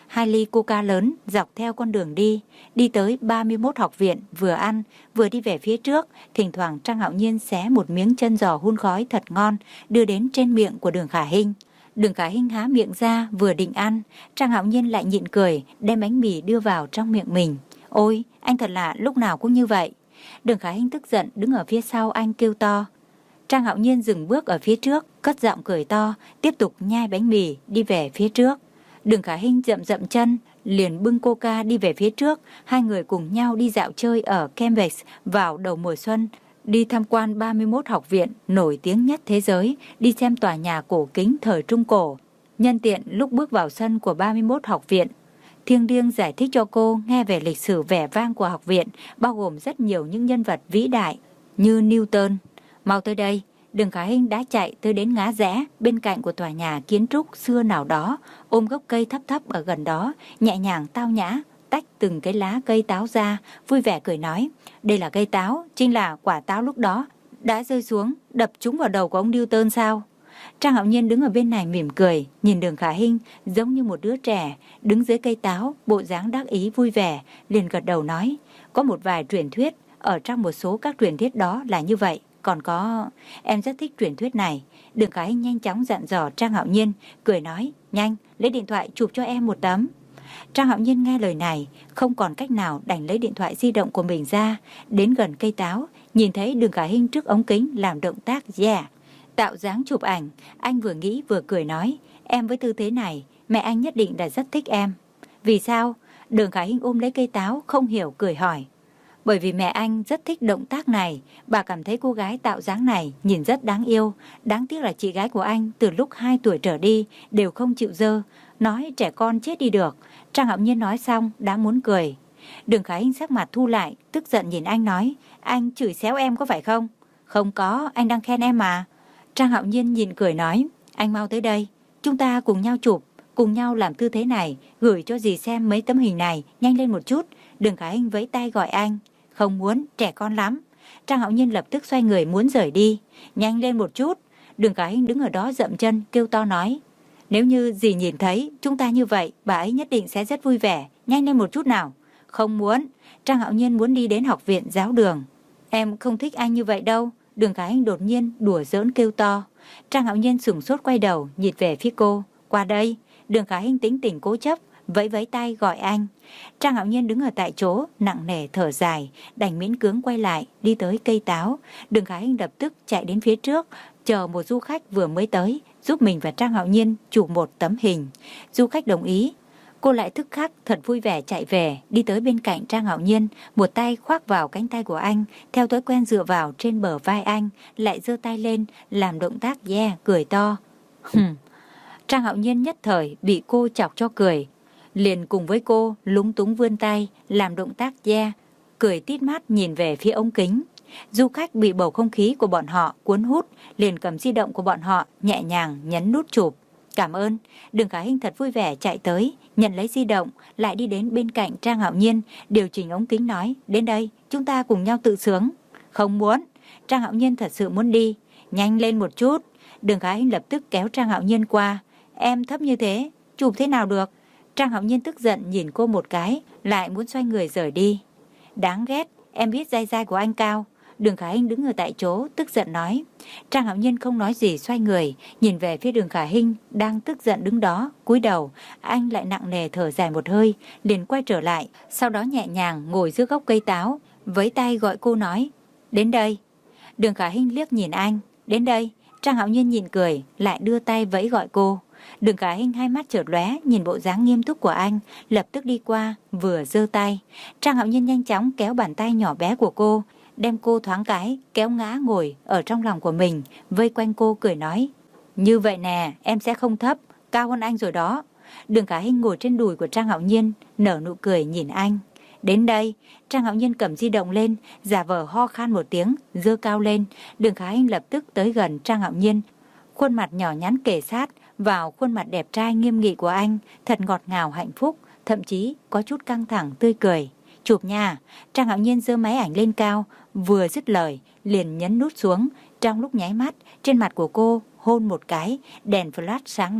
hai ly coca lớn dọc theo con đường đi, đi tới ba mươi mốt học viện, vừa ăn, vừa đi về phía trước. Thỉnh thoảng Trang Hạo Nhiên xé một miếng chân giò hun khói thật ngon, đưa đến trên miệng của Đường Khả Hinh. Đường Khả Hinh há miệng ra, vừa định ăn, Trang Hạo Nhiên lại nhịn cười, đem bánh mì đưa vào trong miệng mình. Ôi, anh thật lạ, lúc nào cũng như vậy. Đường Khả Hinh tức giận đứng ở phía sau anh kêu to. Trang Hạo Nhiên dừng bước ở phía trước, cất giọng cười to, tiếp tục nhai bánh mì, đi về phía trước. Đường Khả Hinh dậm dậm chân, liền bưng coca đi về phía trước. Hai người cùng nhau đi dạo chơi ở Cambridge vào đầu mùa xuân, đi tham quan ba mươi mốt học viện nổi tiếng nhất thế giới, đi xem tòa nhà cổ kính thời Trung Cổ. Nhân tiện lúc bước vào sân của ba mươi mốt học viện, Thiêng Liêng giải thích cho cô nghe về lịch sử vẻ vang của học viện, bao gồm rất nhiều những nhân vật vĩ đại như Newton. Mau tới đây. Đường Khả Hinh đã chạy tới đến ngã rẽ bên cạnh của tòa nhà kiến trúc xưa nào đó, ôm gốc cây thấp thấp ở gần đó, nhẹ nhàng tao nhã tách từng cái lá cây táo ra, vui vẻ cười nói, đây là cây táo, chính là quả táo lúc đó đã rơi xuống đập trúng vào đầu của ông Newton sao? Trang Hạo Nhiên đứng ở bên này mỉm cười, nhìn Đường Khả Hinh giống như một đứa trẻ đứng dưới cây táo, bộ dáng đắc ý vui vẻ, liền gật đầu nói, có một vài truyền thuyết, ở trong một số các truyền thuyết đó là như vậy. Còn có, em rất thích truyền thuyết này. Đường Khả Hinh nhanh chóng dặn dò Trang Hạo Nhiên, cười nói, nhanh, lấy điện thoại chụp cho em một tấm. Trang Hạo Nhiên nghe lời này, không còn cách nào đành lấy điện thoại di động của mình ra, đến gần cây táo, nhìn thấy Đường Khả Hinh trước ống kính làm động tác yeah, tạo dáng chụp ảnh. Anh vừa nghĩ vừa cười nói, em với tư thế này, mẹ anh nhất định là rất thích em. Vì sao? Đường Khả Hinh ôm lấy cây táo, không hiểu cười hỏi. Bởi vì mẹ anh rất thích động tác này, bà cảm thấy cô gái tạo dáng này nhìn rất đáng yêu. Đáng tiếc là chị gái của anh từ lúc hai tuổi trở đi đều không chịu dơ, nói trẻ con chết đi được. Trang Hạo Nhiên nói xong đã muốn cười. Đường Khả Hinh sắc mặt thu lại, tức giận nhìn anh nói, anh chửi xéo em có phải không? Không có, anh đang khen em mà. Trang Hạo Nhiên nhìn cười nói, anh mau tới đây, chúng ta cùng nhau chụp, cùng nhau làm tư thế này, gửi cho dì xem mấy tấm hình này, nhanh lên một chút. Đường Khả Hinh vẫy tay gọi anh. Không muốn, trẻ con lắm. Trang Hạo Nhiên lập tức xoay người muốn rời đi. Nhanh lên một chút. Đường Khả Hinh đứng ở đó dậm chân kêu to nói, nếu như dì nhìn thấy chúng ta như vậy, bà ấy nhất định sẽ rất vui vẻ. Nhanh lên một chút nào. Không muốn. Trang Hạo Nhiên muốn đi đến học viện giáo đường. Em không thích anh như vậy đâu. Đường Khả Hinh đột nhiên đùa giỡn kêu to. Trang Hạo Nhiên sửng sốt quay đầu nhìn về phía cô. Qua đây. Đường Khả Hinh tính tình cố chấp, vẫy vẫy tay gọi anh. Trang Hạo Nhiên đứng ở tại chỗ, nặng nề thở dài, đành miễn cưỡng quay lại, đi tới cây táo. Đường Khả Hinh lập tức chạy đến phía trước, chờ một du khách vừa mới tới, giúp mình và Trang Hạo Nhiên chụp một tấm hình. Du khách đồng ý. Cô lại tức khắc thật vui vẻ chạy về, đi tới bên cạnh Trang Hạo Nhiên, một tay khoác vào cánh tay của anh, theo thói quen dựa vào trên bờ vai anh, lại giơ tay lên, làm động tác yeah, cười to. Hừm. Trang Hạo Nhiên nhất thời bị cô chọc cho cười, liền cùng với cô lúng túng vươn tay, làm động tác yeah, cười tít mắt nhìn về phía ống kính. Du khách bị bầu không khí của bọn họ cuốn hút, liền cầm di động của bọn họ nhẹ nhàng nhấn nút chụp. Cảm ơn. Đường Khả Hinh thật vui vẻ chạy tới, nhận lấy di động, lại đi đến bên cạnh Trang Hạo Nhiên, điều chỉnh ống kính nói, đến đây, chúng ta cùng nhau tự sướng. Không muốn. Trang Hạo Nhiên thật sự muốn đi. Nhanh lên một chút. Đường Khả Hinh lập tức kéo Trang Hạo Nhiên qua. Em thấp như thế, chụp thế nào được? Trang Hạo Nhiên tức giận nhìn cô một cái, lại muốn xoay người rời đi. Đáng ghét, em biết dai dai của anh cao. Đường Khả Hinh đứng ở tại chỗ, tức giận nói. Trang Hạo Nhiên không nói gì, xoay người, nhìn về phía Đường Khả Hinh, đang tức giận đứng đó, cúi đầu. Anh lại nặng nề thở dài một hơi, liền quay trở lại, sau đó nhẹ nhàng ngồi giữa gốc cây táo, với tay gọi cô nói, đến đây. Đường Khả Hinh liếc nhìn anh, đến đây. Trang Hạo Nhiên nhìn cười, lại đưa tay vẫy gọi cô. Đường Khả Hinh hai mắt chợt lóe, nhìn bộ dáng nghiêm túc của anh, lập tức đi qua, vừa giơ tay. Trang Hạo Nhiên nhanh chóng kéo bàn tay nhỏ bé của cô, đem cô thoáng cái, kéo ngã ngồi ở trong lòng của mình, vây quanh cô cười nói. Như vậy nè, em sẽ không thấp, cao hơn anh rồi đó. Đường Khả Hinh ngồi trên đùi của Trang Hạo Nhiên, nở nụ cười nhìn anh. Đến đây. Trang Hạo Nhiên cầm di động lên, giả vờ ho khan một tiếng, giơ cao lên. Đường Khả Hinh lập tức tới gần Trang Hạo Nhiên, khuôn mặt nhỏ nhắn kề sát vào khuôn mặt đẹp trai nghiêm nghị của anh, thật ngọt ngào hạnh phúc, thậm chí có chút căng thẳng tươi cười. Chụp nha. Trang Hạo Nhiên giơ máy ảnh lên cao, vừa dứt lời liền nhấn nút xuống. Trong lúc nháy mắt, trên mặt của cô hôn một cái, đèn flash sáng lên.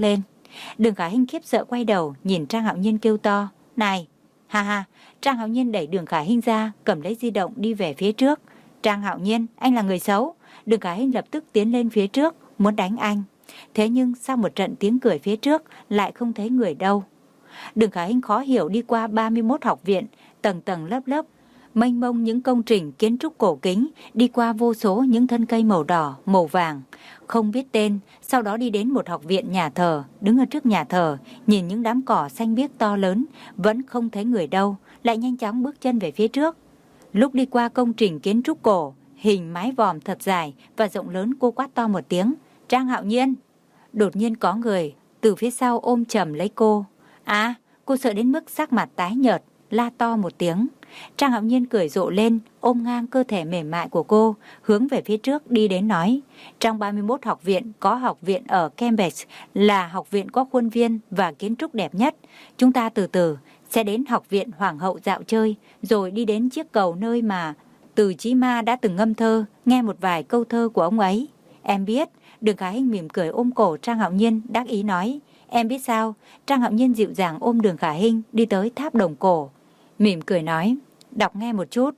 Đường Khả Hinh khiếp sợ quay đầu, nhìn Trang Hạo Nhiên kêu to, này, ha ha. Trang Hạo Nhiên đẩy Đường Khả Hinh ra, cầm lấy di động đi về phía trước. Trang Hạo Nhiên, anh là người xấu. Đường Khả Hinh lập tức tiến lên phía trước, muốn đánh anh. Thế nhưng sau một trận tiếng cười phía trước, lại không thấy người đâu. Đường Khả Hinh khó hiểu đi qua ba mươi mốt học viện, tầng tầng lớp lớp, mênh mông những công trình kiến trúc cổ kính, đi qua vô số những thân cây màu đỏ, màu vàng, không biết tên. Sau đó đi đến một học viện nhà thờ, đứng ở trước nhà thờ, nhìn những đám cỏ xanh biếc to lớn, vẫn không thấy người đâu, lại nhanh chóng bước chân về phía trước. Lúc đi qua công trình kiến trúc cổ, hình mái vòm thật dài và rộng lớn, cô quát to một tiếng, Trang Hạo Nhiên. Đột nhiên có người từ phía sau ôm chầm lấy cô. À, cô sợ đến mức sắc mặt tái nhợt, la to một tiếng. Trang Hạo Nhiên cười rộ lên, ôm ngang cơ thể mềm mại của cô, hướng về phía trước đi đến nói, trong ba mươi mốt học viện có học viện ở Cambridge là học viện có khuôn viên và kiến trúc đẹp nhất. Chúng ta từ từ sẽ đến học viện Hoàng hậu dạo chơi, rồi đi đến chiếc cầu nơi mà Từ Chí Ma đã từng ngâm thơ, nghe một vài câu thơ của ông ấy. Em biết. Đường Khả Hinh mỉm cười ôm cổ Trang Hạo Nhiên, đắc ý nói, em biết sao? Trang Hạo Nhiên dịu dàng ôm Đường Khả Hinh đi tới tháp đồng cổ, mỉm cười nói, đọc nghe một chút.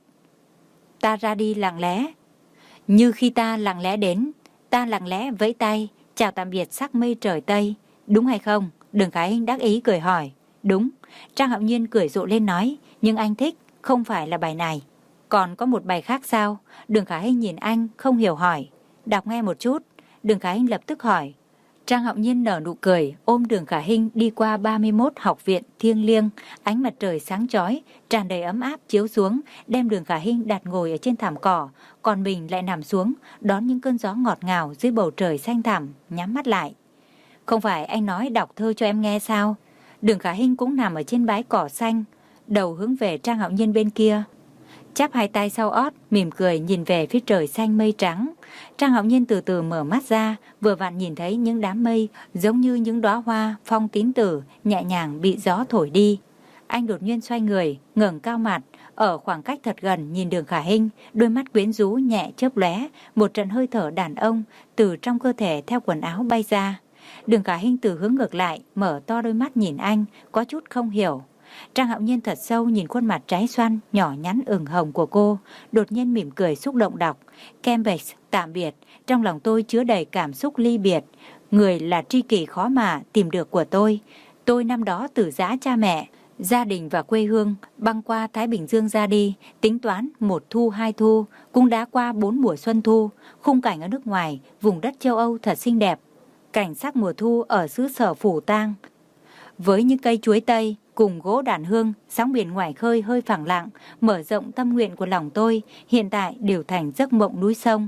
Ta ra đi lặng lẽ, như khi ta lặng lẽ đến, ta lặng lẽ vẫy tay, chào tạm biệt sắc mây trời Tây. Đúng hay không? Đường Khả Hinh đắc ý cười hỏi. Đúng. Trang Hạo Nhiên cười rộ lên nói, nhưng anh thích, không phải là bài này. Còn có một bài khác sao? Đường Khả Hinh nhìn anh, không hiểu hỏi. Đọc nghe một chút. Đường Khả Hinh lập tức hỏi. Trang Hạo Nhiên nở nụ cười, ôm Đường Khả Hinh đi qua ba mươi mốt học viện thiêng liêng, ánh mặt trời sáng chói, tràn đầy ấm áp chiếu xuống, đem Đường Khả Hinh đặt ngồi ở trên thảm cỏ, còn mình lại nằm xuống, đón những cơn gió ngọt ngào dưới bầu trời xanh thẳm, nhắm mắt lại. Không phải anh nói đọc thơ cho em nghe sao? Đường Khả Hinh cũng nằm ở trên bãi cỏ xanh, đầu hướng về Trang Hạo Nhiên bên kia, chắp hai tay sau ót, mỉm cười nhìn về phía trời xanh mây trắng. Trang Hạo Nhiên từ từ mở mắt ra, vừa vặn nhìn thấy những đám mây giống như những đóa hoa phong tín tử nhẹ nhàng bị gió thổi đi. Anh đột nhiên xoay người, ngẩng cao mặt, ở khoảng cách thật gần nhìn Đường Khả Hinh, đôi mắt quyến rũ nhẹ chớp lóe, một trận hơi thở đàn ông từ trong cơ thể theo quần áo bay ra. Đường Khả Hinh từ hướng ngược lại, mở to đôi mắt nhìn anh, có chút không hiểu. Trang Hạo Nhiên thật sâu nhìn khuôn mặt trái xoan, nhỏ nhắn ửng hồng của cô, đột nhiên mỉm cười xúc động đọc, Cambridge, tạm biệt, trong lòng tôi chứa đầy cảm xúc ly biệt, người là tri kỷ khó mà tìm được của tôi. Tôi năm đó từ giã cha mẹ, gia đình và quê hương, băng qua Thái Bình Dương ra đi, tính toán một thu hai thu, cũng đã qua bốn mùa xuân thu, khung cảnh ở nước ngoài, vùng đất châu Âu thật xinh đẹp. Cảnh sắc mùa thu ở xứ sở Phủ Tang, với những cây chuối tây, cùng gỗ đàn hương, sóng biển ngoài khơi hơi phẳng lặng, mở rộng tâm nguyện của lòng tôi, hiện tại đều thành giấc mộng núi sông.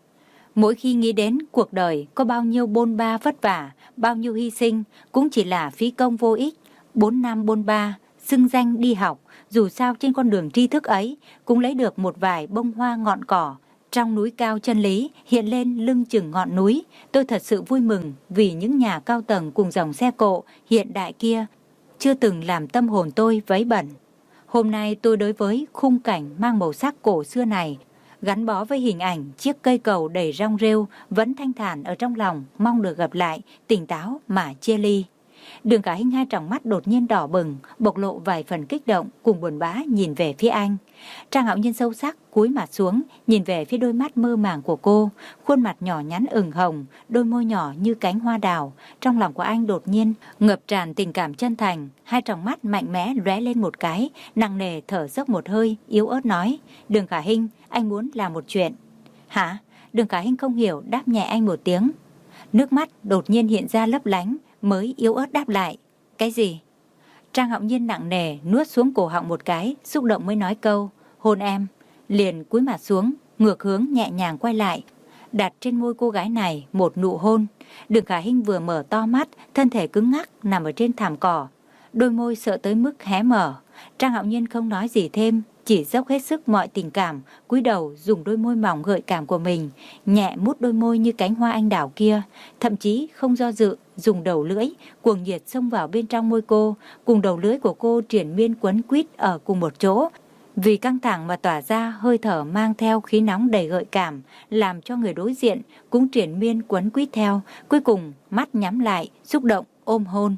Mỗi khi nghĩ đến cuộc đời có bao nhiêu bôn ba vất vả, bao nhiêu hy sinh, cũng chỉ là phí công vô ích. Bốn năm bôn ba, xưng danh đi học, dù sao trên con đường tri thức ấy, cũng lấy được một vài bông hoa ngọn cỏ. Trong núi cao chân lý hiện lên lưng chừng ngọn núi, tôi thật sự vui mừng vì những nhà cao tầng cùng dòng xe cộ hiện đại kia chưa từng làm tâm hồn tôi vấy bẩn. Hôm nay tôi đối với khung cảnh mang màu sắc cổ xưa này, gắn bó với hình ảnh chiếc cây cầu đầy rong rêu vẫn thanh thản ở trong lòng, mong được gặp lại, tỉnh táo mà chia ly. Đường Khả Hinh hai tròng mắt đột nhiên đỏ bừng, bộc lộ vài phần kích động cùng buồn bã nhìn về phía anh. Trang Hạo Nhiên sâu sắc cúi mặt xuống, nhìn về phía đôi mắt mơ màng của cô, khuôn mặt nhỏ nhắn ửng hồng, đôi môi nhỏ như cánh hoa đào. Trong lòng của anh đột nhiên ngập tràn tình cảm chân thành, hai tròng mắt mạnh mẽ lóe lên một cái, nặng nề thở dốc một hơi, yếu ớt nói: "Đường Khả Hinh, anh muốn làm một chuyện." "Hả?" Đường Khả Hinh không hiểu, đáp nhẹ anh một tiếng. Nước mắt đột nhiên hiện ra lấp lánh, mới yếu ớt đáp lại: "Cái gì?" Trang Hạo Nhiên nặng nề nuốt xuống cổ họng một cái, xúc động mới nói câu: "Hôn em." Liền cúi mặt xuống, ngược hướng nhẹ nhàng quay lại, đặt trên môi cô gái này một nụ hôn. Đường Khả Hinh vừa mở to mắt, thân thể cứng ngắc nằm ở trên thảm cỏ, đôi môi sợ tới mức hé mở. Trang Hạo Nhiên không nói gì thêm, chỉ dốc hết sức mọi tình cảm, cúi đầu dùng đôi môi mỏng gợi cảm của mình nhẹ mút đôi môi như cánh hoa anh đào kia, thậm chí không do dự, dùng đầu lưỡi cuồng nhiệt xông vào bên trong môi cô, cùng đầu lưỡi của cô triền miên quấn quýt ở cùng một chỗ. Vì căng thẳng mà tỏa ra hơi thở mang theo khí nóng đầy gợi cảm, làm cho người đối diện cũng triền miên quấn quýt theo. Cuối cùng mắt nhắm lại, xúc động ôm hôn.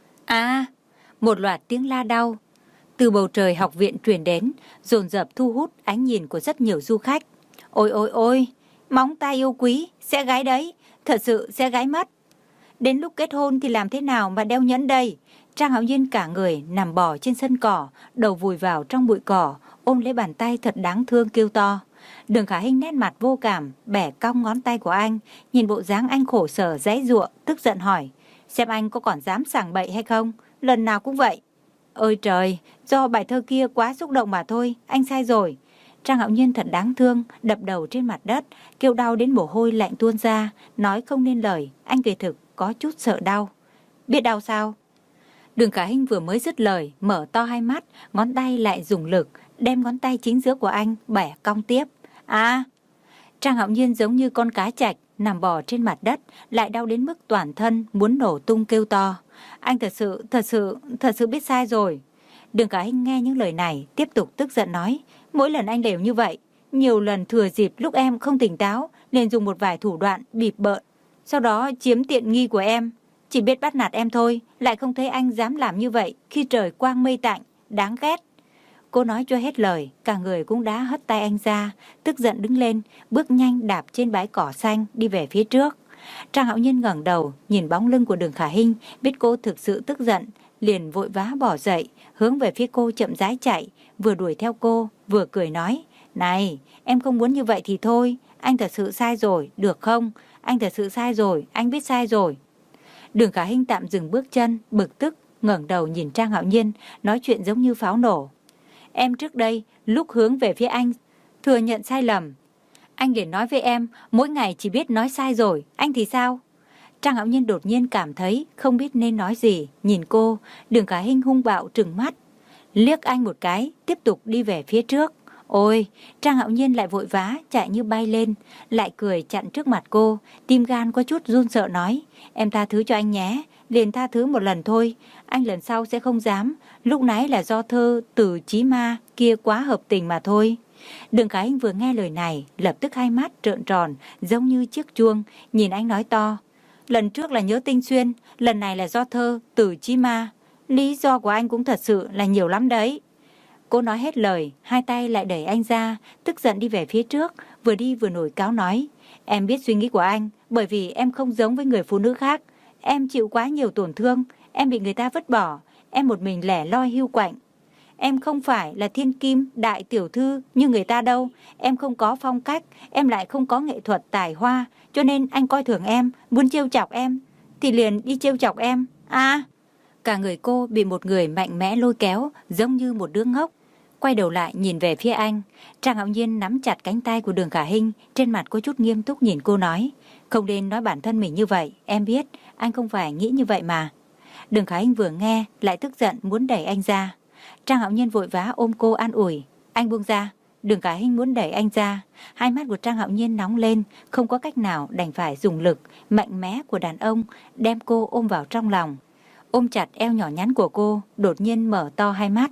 À, một loạt tiếng la đau từ bầu trời học viện truyền đến, dồn dập thu hút ánh nhìn của rất nhiều du khách. Ôi ôi ôi, móng tay yêu quý, sẽ gái đấy, thật sự sẽ gái mất. Đến lúc kết hôn thì làm thế nào mà đeo nhẫn đây? Trang Hạo Nhiên cả người nằm bò trên sân cỏ, đầu vùi vào trong bụi cỏ, ôm lấy bàn tay thật đáng thương kêu to. Đường Khả Hinh nét mặt vô cảm, bẻ cong ngón tay của anh, nhìn bộ dáng anh khổ sở giãy giụa, tức giận hỏi, xem anh có còn dám sảng bậy hay không? Lần nào cũng vậy. Ôi trời, do bài thơ kia quá xúc động mà thôi, anh sai rồi. Trang Hạo Nhiên thật đáng thương, đập đầu trên mặt đất, kêu đau đến mồ hôi lạnh tuôn ra, nói không nên lời, anh kỳ thực có chút sợ đau. Biết đau sao? Đường Khả Hinh vừa mới dứt lời, mở to hai mắt, ngón tay lại dùng lực, đem ngón tay chính giữa của anh bẻ cong tiếp. À! Trang Hạo Nhiên giống như con cá trạch, nằm bò trên mặt đất, lại đau đến mức toàn thân muốn nổ tung kêu to. Anh thật sự, thật sự, thật sự biết sai rồi. Đường Khả Hinh nghe những lời này, tiếp tục tức giận nói, mỗi lần anh đều như vậy, nhiều lần thừa dịp lúc em không tỉnh táo, liền dùng một vài thủ đoạn bịp bợn, sau đó chiếm tiện nghi của em. Chỉ biết bắt nạt em thôi, lại không thấy anh dám làm như vậy khi trời quang mây tạnh, đáng ghét. Cô nói cho hết lời, cả người cũng đã hất tay anh ra, tức giận đứng lên, bước nhanh đạp trên bãi cỏ xanh đi về phía trước. Trang Hạo Nhiên ngẩng đầu, nhìn bóng lưng của Đường Khả Hinh, biết cô thực sự tức giận, liền vội vã bỏ dậy, hướng về phía cô chậm rãi chạy, vừa đuổi theo cô, vừa cười nói, này, em không muốn như vậy thì thôi, anh thật sự sai rồi, được không? Anh thật sự sai rồi, anh biết sai rồi. Đường Khả Hinh tạm dừng bước chân, bực tức, ngẩng đầu nhìn Trang Hạo Nhiên, nói chuyện giống như pháo nổ. Em trước đây, lúc hướng về phía anh, thừa nhận sai lầm. Anh liền nói với em, mỗi ngày chỉ biết nói sai rồi, anh thì sao? Trang Hạo Nhiên đột nhiên cảm thấy không biết nên nói gì, nhìn cô, Đường Khả Hinh hung bạo trừng mắt, liếc anh một cái, tiếp tục đi về phía trước. Ôi, Trang Hạo Nhiên lại vội vã chạy như bay lên, lại cười chặn trước mặt cô, tim gan có chút run sợ nói, em tha thứ cho anh nhé, liền tha thứ một lần thôi, anh lần sau sẽ không dám, lúc nãy là do thơ từ Chí Ma kia quá hợp tình mà thôi. Đường Khả Hinh vừa nghe lời này, lập tức hai mắt trợn tròn, giống như chiếc chuông, nhìn anh nói to, lần trước là nhớ Tinh Xuyên, lần này là do thơ từ Chí Ma, lý do của anh cũng thật sự là nhiều lắm đấy. Cô nói hết lời, hai tay lại đẩy anh ra, tức giận đi về phía trước, vừa đi vừa nổi cáu nói, em biết suy nghĩ của anh, bởi vì em không giống với người phụ nữ khác, em chịu quá nhiều tổn thương, em bị người ta vứt bỏ, em một mình lẻ loi hiu quạnh. Em không phải là thiên kim, đại tiểu thư như người ta đâu, em không có phong cách, em lại không có nghệ thuật tài hoa, cho nên anh coi thường em, muốn trêu chọc em, thì liền đi trêu chọc em. À, cả người cô bị một người mạnh mẽ lôi kéo, giống như một đứa ngốc. Quay đầu lại nhìn về phía anh, Trang Hạo Nhiên nắm chặt cánh tay của Đường Khả Hinh, trên mặt có chút nghiêm túc nhìn cô nói, không nên nói bản thân mình như vậy, em biết, anh không phải nghĩ như vậy mà. Đường Khả Hinh vừa nghe, lại tức giận muốn đẩy anh ra. Trang Hạo Nhiên vội vã ôm cô an ủi, anh buông ra. Đường Khả Hinh muốn đẩy anh ra, hai mắt của Trang Hạo Nhiên nóng lên, không có cách nào đành phải dùng lực mạnh mẽ của đàn ông đem cô ôm vào trong lòng, ôm chặt eo nhỏ nhắn của cô, đột nhiên mở to hai mắt.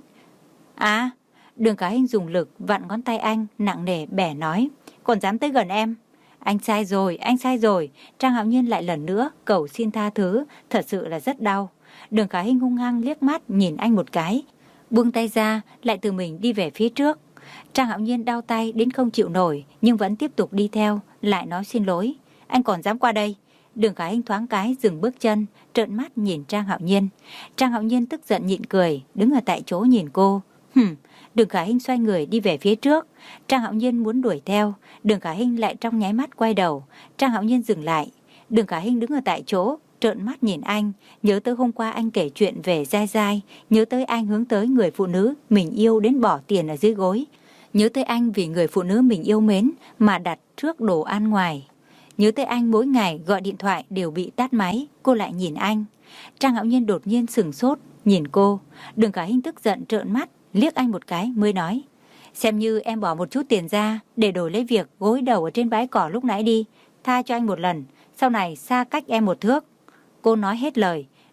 À, Đường Khả Hinh dùng lực vặn ngón tay anh, nặng nề bẻ nói, còn dám tới gần em? Anh sai rồi, anh sai rồi. Trang Hạo Nhiên lại lần nữa cầu xin tha thứ, thật sự là rất đau. Đường Khả Hinh hung hăng liếc mắt nhìn anh một cái, buông tay ra, lại từ mình đi về phía trước. Trang Hạo Nhiên đau tay đến không chịu nổi, nhưng vẫn tiếp tục đi theo, lại nói xin lỗi. Anh còn dám qua đây? Đường Khả Hinh thoáng cái dừng bước chân, trợn mắt nhìn Trang Hạo Nhiên. Trang Hạo Nhiên tức giận nhịn cười, đứng ở tại chỗ nhìn cô. Hừm. Đường Khả Hinh xoay người đi về phía trước. Trang Hạo Nhiên muốn đuổi theo, Đường Khả Hinh lại trong nháy mắt quay đầu. Trang Hạo Nhiên dừng lại. Đường Khả Hinh đứng ở tại chỗ, trợn mắt nhìn anh, nhớ tới hôm qua anh kể chuyện về Giai Giai, nhớ tới anh hướng tới người phụ nữ mình yêu đến bỏ tiền ở dưới gối, nhớ tới anh vì người phụ nữ mình yêu mến mà đặt trước đồ ăn ngoài, nhớ tới anh mỗi ngày gọi điện thoại đều bị tắt máy. Cô lại nhìn anh. Trang Hạo Nhiên đột nhiên sừng sốt nhìn cô. Đường Khả Hinh tức giận trợn mắt liếc anh một cái mới nói, xem như em bỏ một chút tiền ra để đổi lấy việc gối đầu ở trên bãi cỏ lúc nãy đi, tha cho anh một lần, sau này xa cách em một thước. Cô nói hết lời,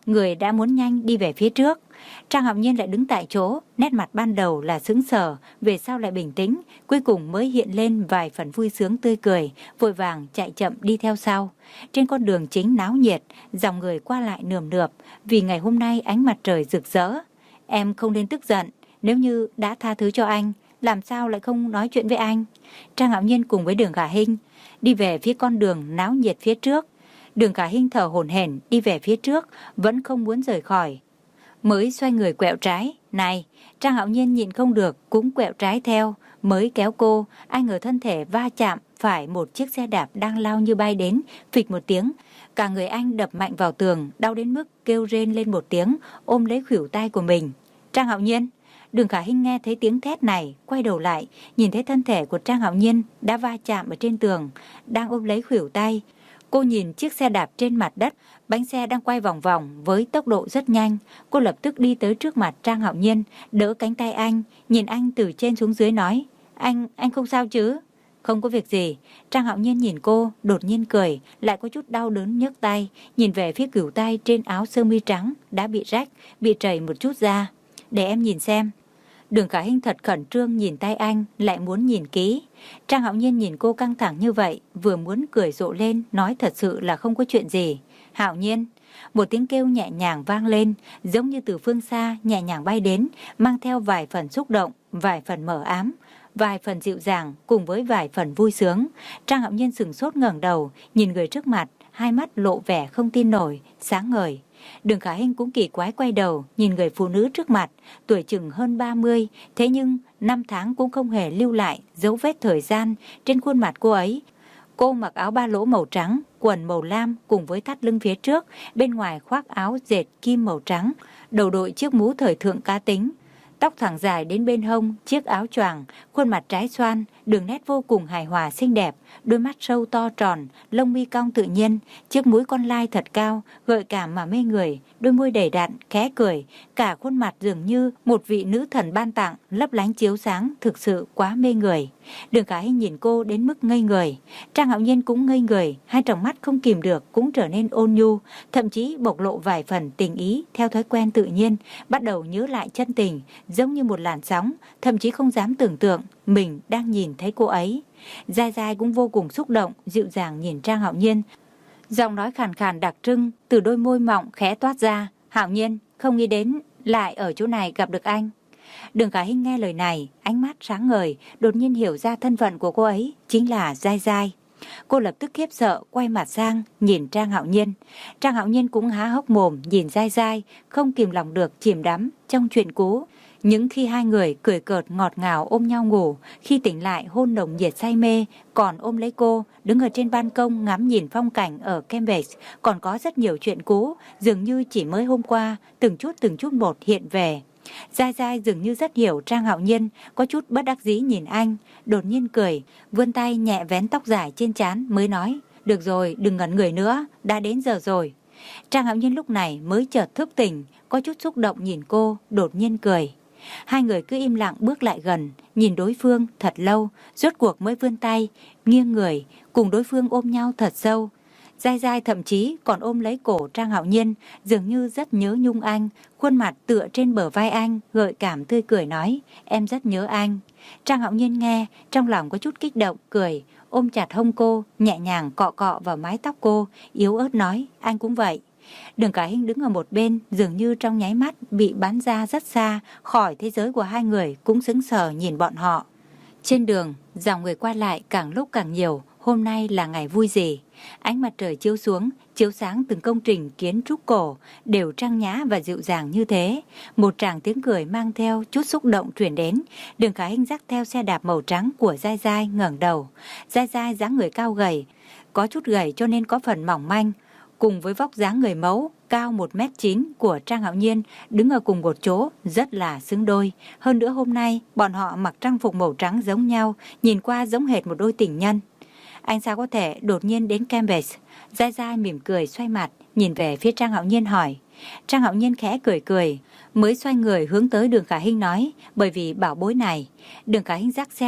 người đã muốn nhanh đi về phía trước. Trang Hạo Nhiên lại đứng tại chỗ, nét mặt ban đầu là sững sờ, về sau lại bình tĩnh, cuối cùng mới hiện lên vài phần vui sướng tươi cười, vội vàng chạy chậm đi theo sau. Trên con đường chính náo nhiệt, dòng người qua lại nườm nượp, vì ngày hôm nay ánh mặt trời rực rỡ. Em không nên tức giận, nếu như đã tha thứ cho anh, làm sao lại không nói chuyện với anh? Trang Hạo Nhiên cùng với Đường Khả Hinh đi về phía con đường náo nhiệt phía trước. Đường Khả Hinh thở hổn hển đi về phía trước, vẫn không muốn rời khỏi. Mới xoay người quẹo trái, này, Trang Hạo Nhiên nhịn không được cũng quẹo trái theo, mới kéo cô, anh ở thân thể va chạm phải một chiếc xe đạp đang lao như bay đến, phịch một tiếng, cả người anh đập mạnh vào tường, đau đến mức kêu rên lên một tiếng, ôm lấy khuỷu tay của mình. Trang Hạo Nhiên. Đường Khả Hinh nghe thấy tiếng thét này, quay đầu lại, nhìn thấy thân thể của Trang Hạo Nhiên đã va chạm ở trên tường, đang ôm lấy khuỷu tay. Cô nhìn chiếc xe đạp trên mặt đất, bánh xe đang quay vòng vòng với tốc độ rất nhanh. Cô lập tức đi tới trước mặt Trang Hạo Nhiên, đỡ cánh tay anh, nhìn anh từ trên xuống dưới nói, Anh, anh không sao chứ? Không có việc gì. Trang Hạo Nhiên nhìn cô, đột nhiên cười, lại có chút đau đớn nhấc tay, nhìn về phía khuỷu tay trên áo sơ mi trắng, đã bị rách, bị trầy một chút ra. Để em nhìn xem. Đường Khả Hinh thật khẩn trương nhìn tay anh, lại muốn nhìn kỹ. Trang Hạo Nhiên nhìn cô căng thẳng như vậy, vừa muốn cười rộ lên, nói thật sự là không có chuyện gì. Hạo Nhiên. Một tiếng kêu nhẹ nhàng vang lên, giống như từ phương xa nhẹ nhàng bay đến, mang theo vài phần xúc động, vài phần mờ ám, vài phần dịu dàng cùng với vài phần vui sướng. Trang Hạo Nhiên sửng sốt ngẩng đầu, nhìn người trước mặt, hai mắt lộ vẻ không tin nổi, sáng ngời. Đường Khả Hinh cũng kỳ quái quay đầu, nhìn người phụ nữ trước mặt, tuổi chừng hơn ba mươi, thế nhưng năm tháng cũng không hề lưu lại dấu vết thời gian trên khuôn mặt cô ấy. Cô mặc áo ba lỗ màu trắng, quần màu lam cùng với thắt lưng phía trước, bên ngoài khoác áo dệt kim màu trắng, đầu đội chiếc mũ thời thượng cá tính. Tóc thẳng dài đến bên hông, chiếc áo choàng, khuôn mặt trái xoan, đường nét vô cùng hài hòa xinh đẹp, đôi mắt sâu to tròn, lông mi cong tự nhiên, chiếc mũi con lai thật cao, gợi cảm mà mê người, đôi môi đầy đặn, khẽ cười, cả khuôn mặt dường như một vị nữ thần ban tặng, lấp lánh chiếu sáng, thực sự quá mê người. Đường Khả Hinh nhìn cô đến mức ngây người, Trang Hạo Nhiên cũng ngây người, hai tròng mắt không kìm được cũng trở nên ôn nhu, thậm chí bộc lộ vài phần tình ý theo thói quen tự nhiên, bắt đầu nhớ lại chân tình, giống như một làn sóng, thậm chí không dám tưởng tượng mình đang nhìn thấy cô ấy. Giai Giai cũng vô cùng xúc động, dịu dàng nhìn Trang Hạo Nhiên, giọng nói khàn khàn đặc trưng từ đôi môi mọng khẽ toát ra, Hạo Nhiên, không nghĩ đến lại ở chỗ này gặp được anh. Đường Khả Hinh nghe lời này, ánh mắt sáng ngời, đột nhiên hiểu ra thân phận của cô ấy chính là Giai Giai. Cô lập tức khiếp sợ quay mặt sang nhìn Trang Hạo Nhiên. Trang Hạo Nhiên cũng há hốc mồm nhìn Giai Giai, không kìm lòng được chìm đắm trong chuyện cũ. Những khi hai người cười cợt ngọt ngào ôm nhau ngủ, khi tỉnh lại hôn nồng nhiệt say mê, còn ôm lấy cô, đứng ở trên ban công ngắm nhìn phong cảnh ở Cambridge, còn có rất nhiều chuyện cũ, dường như chỉ mới hôm qua, từng chút từng chút một hiện về. Giai Giai dường như rất hiểu Trang Hạo Nhiên, có chút bất đắc dĩ nhìn anh, đột nhiên cười, vươn tay nhẹ vén tóc dài trên trán mới nói, được rồi, đừng ngẩn người nữa, đã đến giờ rồi. Trang Hạo Nhiên lúc này mới chợt thức tỉnh, có chút xúc động nhìn cô, đột nhiên cười. Hai người cứ im lặng bước lại gần, nhìn đối phương thật lâu, rốt cuộc mới vươn tay, nghiêng người, cùng đối phương ôm nhau thật sâu. Giai Giai thậm chí còn ôm lấy cổ Trang Hạo Nhiên, dường như rất nhớ nhung anh, khuôn mặt tựa trên bờ vai anh, gợi cảm tươi cười nói, em rất nhớ anh. Trang Hạo Nhiên nghe, trong lòng có chút kích động, cười, ôm chặt hông cô, nhẹ nhàng cọ cọ vào mái tóc cô, yếu ớt nói, anh cũng vậy. Đường Khả Hinh đứng ở một bên, dường như trong nháy mắt bị bắn ra rất xa, khỏi thế giới của hai người, cũng sững sờ nhìn bọn họ. Trên đường, dòng người qua lại càng lúc càng nhiều, hôm nay là ngày vui gì. Ánh mặt trời chiếu xuống, chiếu sáng từng công trình kiến trúc cổ, đều trang nhã và dịu dàng như thế. Một tràng tiếng cười mang theo chút xúc động truyền đến. Đường Khả Hinh dắt theo xe đạp màu trắng của Giai Giai ngẩng đầu. Giai Giai dáng người cao gầy, có chút gầy cho nên có phần mỏng manh, cùng với vóc dáng người mẫu cao một mét chín của Trang Hạo Nhiên đứng ở cùng một chỗ rất là xứng đôi. Hơn nữa hôm nay bọn họ mặc trang phục màu trắng giống nhau, nhìn qua giống hệt một đôi tình nhân. Anh sao có thể đột nhiên đến Cambridge? Giai Giai mỉm cười xoay mặt, nhìn về phía Trang Hạo Nhiên hỏi. Trang Hạo Nhiên khẽ cười cười, mới xoay người hướng tới Đường Khả Hinh nói, bởi vì bảo bối này. Đường Khả Hinh dắt xe đạp,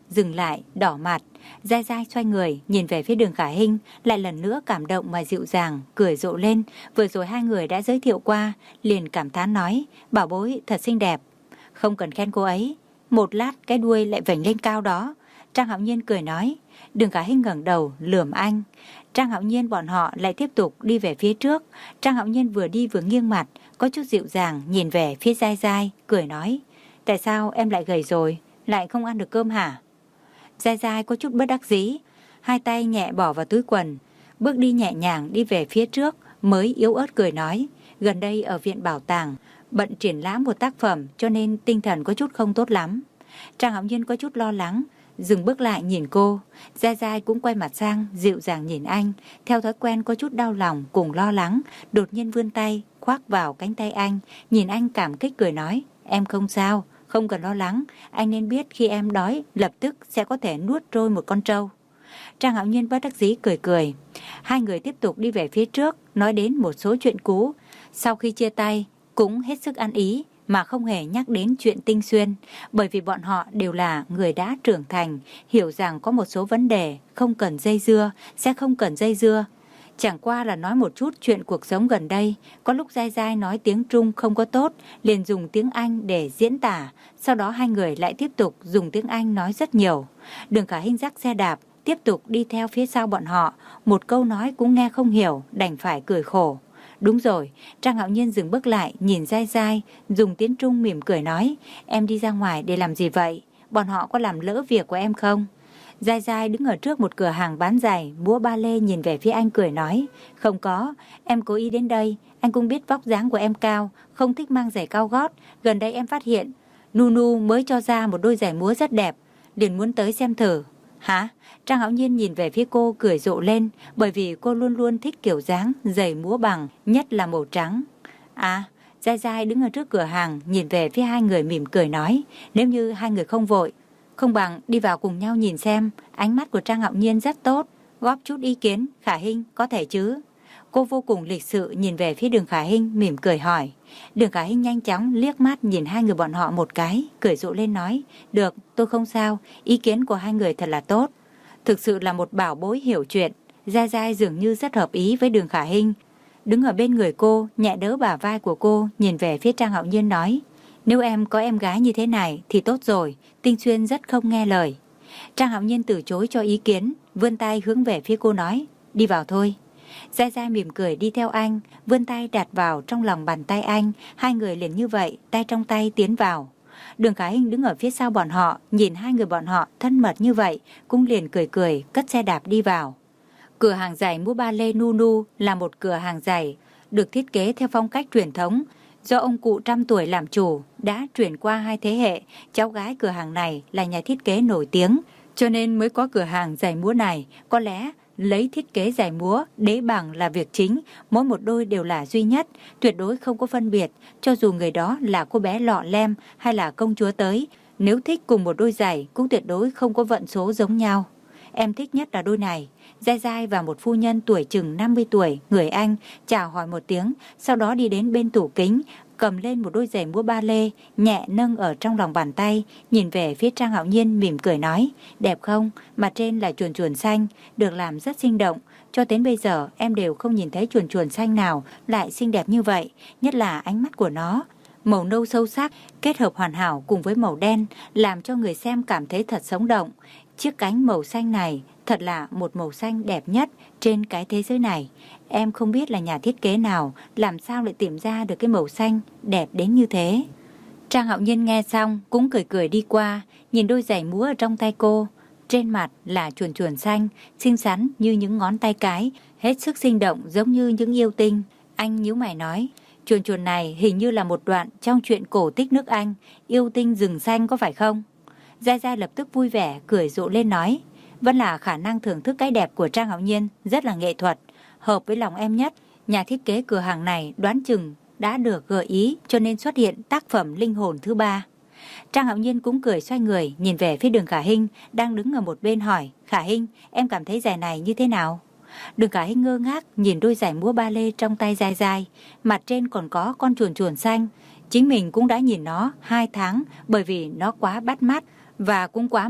dừng lại, đỏ mặt. Dai Dai xoay người, nhìn về phía Đường Khả Hinh, lại lần nữa cảm động mà dịu dàng, cười rộ lên. Vừa rồi hai người đã giới thiệu qua, liền cảm thán nói, bảo bối thật xinh đẹp. Không cần khen cô ấy, một lát cái đuôi lại vểnh lên cao đó. Trang Hạo Nhiên cười nói. Đường Khả Hinh ngẩng đầu, lườm anh. Trang Hạo Nhiên bọn họ lại tiếp tục đi về phía trước. Trang Hạo Nhiên vừa đi vừa nghiêng mặt, có chút dịu dàng nhìn về phía Dai Dai, cười nói, tại sao em lại gầy rồi, lại không ăn được cơm hả? Dai Dai có chút bất đắc dĩ, hai tay nhẹ bỏ vào túi quần, bước đi nhẹ nhàng đi về phía trước, mới yếu ớt cười nói, gần đây ở viện bảo tàng, bận triển lãm một tác phẩm cho nên tinh thần có chút không tốt lắm. Trang Hạo Nhiên có chút lo lắng, dừng bước lại nhìn cô. Dai Dai cũng quay mặt sang, dịu dàng nhìn anh, theo thói quen có chút đau lòng cùng lo lắng, đột nhiên vươn tay, khoác vào cánh tay anh, nhìn anh cảm kích cười nói, em không sao, không cần lo lắng, anh nên biết khi em đói, lập tức sẽ có thể nuốt trôi một con trâu. Trang Hạo Nhiên bất đắc dĩ cười cười. Hai người tiếp tục đi về phía trước, nói đến một số chuyện cũ. Sau khi chia tay, cũng hết sức ăn ý, mà không hề nhắc đến chuyện Tinh Xuyên, bởi vì bọn họ đều là người đã trưởng thành, hiểu rằng có một số vấn đề không cần dây dưa, sẽ không cần dây dưa. Chẳng qua là nói một chút chuyện cuộc sống gần đây, có lúc Dai Dai nói tiếng Trung không có tốt, liền dùng tiếng Anh để diễn tả, sau đó hai người lại tiếp tục dùng tiếng Anh nói rất nhiều. Đường Khả Hinh dắt xe đạp, tiếp tục đi theo phía sau bọn họ, một câu nói cũng nghe không hiểu, đành phải cười khổ. Đúng rồi, Trang Hạo Nhiên dừng bước lại, nhìn Dai Dai, dùng tiếng Trung mỉm cười nói, em đi ra ngoài để làm gì vậy? Bọn họ có làm lỡ việc của em không? Dai Dai đứng ở trước một cửa hàng bán giày, múa ba lê nhìn về phía anh cười nói, không có, em cố ý đến đây, anh cũng biết vóc dáng của em cao, không thích mang giày cao gót, gần đây em phát hiện, Nunu mới cho ra một đôi giày múa rất đẹp, liền muốn tới xem thử. Hả? Trang Hạo Nhiên nhìn về phía cô cười rộ lên, bởi vì cô luôn luôn thích kiểu dáng giày múa bằng, nhất là màu trắng. À, Dai Dai đứng ở trước cửa hàng, nhìn về phía hai người mỉm cười nói, nếu như hai người không vội, không bằng đi vào cùng nhau nhìn xem. Ánh mắt của Trang Hạo Nhiên rất tốt, góp chút ý kiến, Khả Hinh có thể chứ? Cô vô cùng lịch sự nhìn về phía Đường Khả Hinh, mỉm cười hỏi. Đường Khả Hinh nhanh chóng liếc mắt nhìn hai người bọn họ một cái, cười rộ lên nói, được, tôi không sao, ý kiến của hai người thật là tốt. Thực sự là một bảo bối hiểu chuyện. Dai Dai dường như rất hợp ý với Đường Khả Hinh, đứng ở bên người cô, nhẹ đỡ bả vai của cô, nhìn về phía Trang Hạo Nhiên nói, nếu em có em gái như thế này thì tốt rồi, Tinh Xuyên rất không nghe lời. Trang Hạo Nhiên từ chối cho ý kiến, vươn tay hướng về phía cô nói, đi vào thôi. Dai Dai mỉm cười đi theo anh, vươn tay đặt vào trong lòng bàn tay anh, hai người liền như vậy, tay trong tay tiến vào. Đường Khả Hinh đứng ở phía sau bọn họ, nhìn hai người bọn họ thân mật như vậy, cũng liền cười cười, cất xe đạp đi vào. Cửa hàng giày múa ba lê Nunu là một cửa hàng giày, được thiết kế theo phong cách truyền thống, do ông cụ trăm tuổi làm chủ, đã truyền qua hai thế hệ, cháu gái cửa hàng này là nhà thiết kế nổi tiếng, cho nên mới có cửa hàng giày múa này. Có lẽ lấy thiết kế giày múa, đế bằng là việc chính, mỗi một đôi đều là duy nhất, tuyệt đối không có phân biệt, cho dù người đó là cô bé lọ lem hay là công chúa tới, nếu thích cùng một đôi giày cũng tuyệt đối không có vận số giống nhau. Em thích nhất là đôi này. Dai Dai và một phu nhân tuổi chừng năm mươi tuổi, người Anh, chào hỏi một tiếng, sau đó đi đến bên tủ kính, cầm lên một đôi giày múa ba lê, nhẹ nâng ở trong lòng bàn tay, nhìn về phía Trang Hạo Nhiên mỉm cười nói, đẹp không? Mặt trên là chuồn chuồn xanh, được làm rất sinh động, cho đến bây giờ em đều không nhìn thấy chuồn chuồn xanh nào lại xinh đẹp như vậy, nhất là ánh mắt của nó. Màu nâu sâu sắc, kết hợp hoàn hảo cùng với màu đen, làm cho người xem cảm thấy thật sống động. Chiếc cánh màu xanh này thật là một màu xanh đẹp nhất trên cái thế giới này. Em không biết là nhà thiết kế nào làm sao lại tìm ra được cái màu xanh đẹp đến như thế. Trang Hạo Nhiên nghe xong cũng cười cười đi qua, nhìn đôi giày múa ở trong tay cô. Trên mặt là chuồn chuồn xanh, xinh xắn như những ngón tay cái, hết sức sinh động giống như những yêu tinh. Anh nhíu mày nói, chuồn chuồn này hình như là một đoạn trong truyện cổ tích nước Anh, yêu tinh rừng xanh có phải không? Dai Dai lập tức vui vẻ, cười rộ lên nói, vẫn là khả năng thưởng thức cái đẹp của Trang Hạo Nhiên rất là nghệ thuật, hợp với lòng em nhất. Nhà thiết kế cửa hàng này đoán chừng đã được gợi ý cho nên xuất hiện tác phẩm linh hồn thứ ba. Trang Hạo Nhiên cũng cười xoay người, nhìn về phía Đường Khả Hinh đang đứng ở một bên hỏi, Khả Hinh, em cảm thấy giày này như thế nào? Đường Khả Hinh ngơ ngác nhìn đôi giày múa ba lê trong tay Dai Dai, mặt trên còn có con chuồn chuồn xanh. Chính mình cũng đã nhìn nó hai tháng bởi vì nó quá bắt mắt và cũng quá mắc.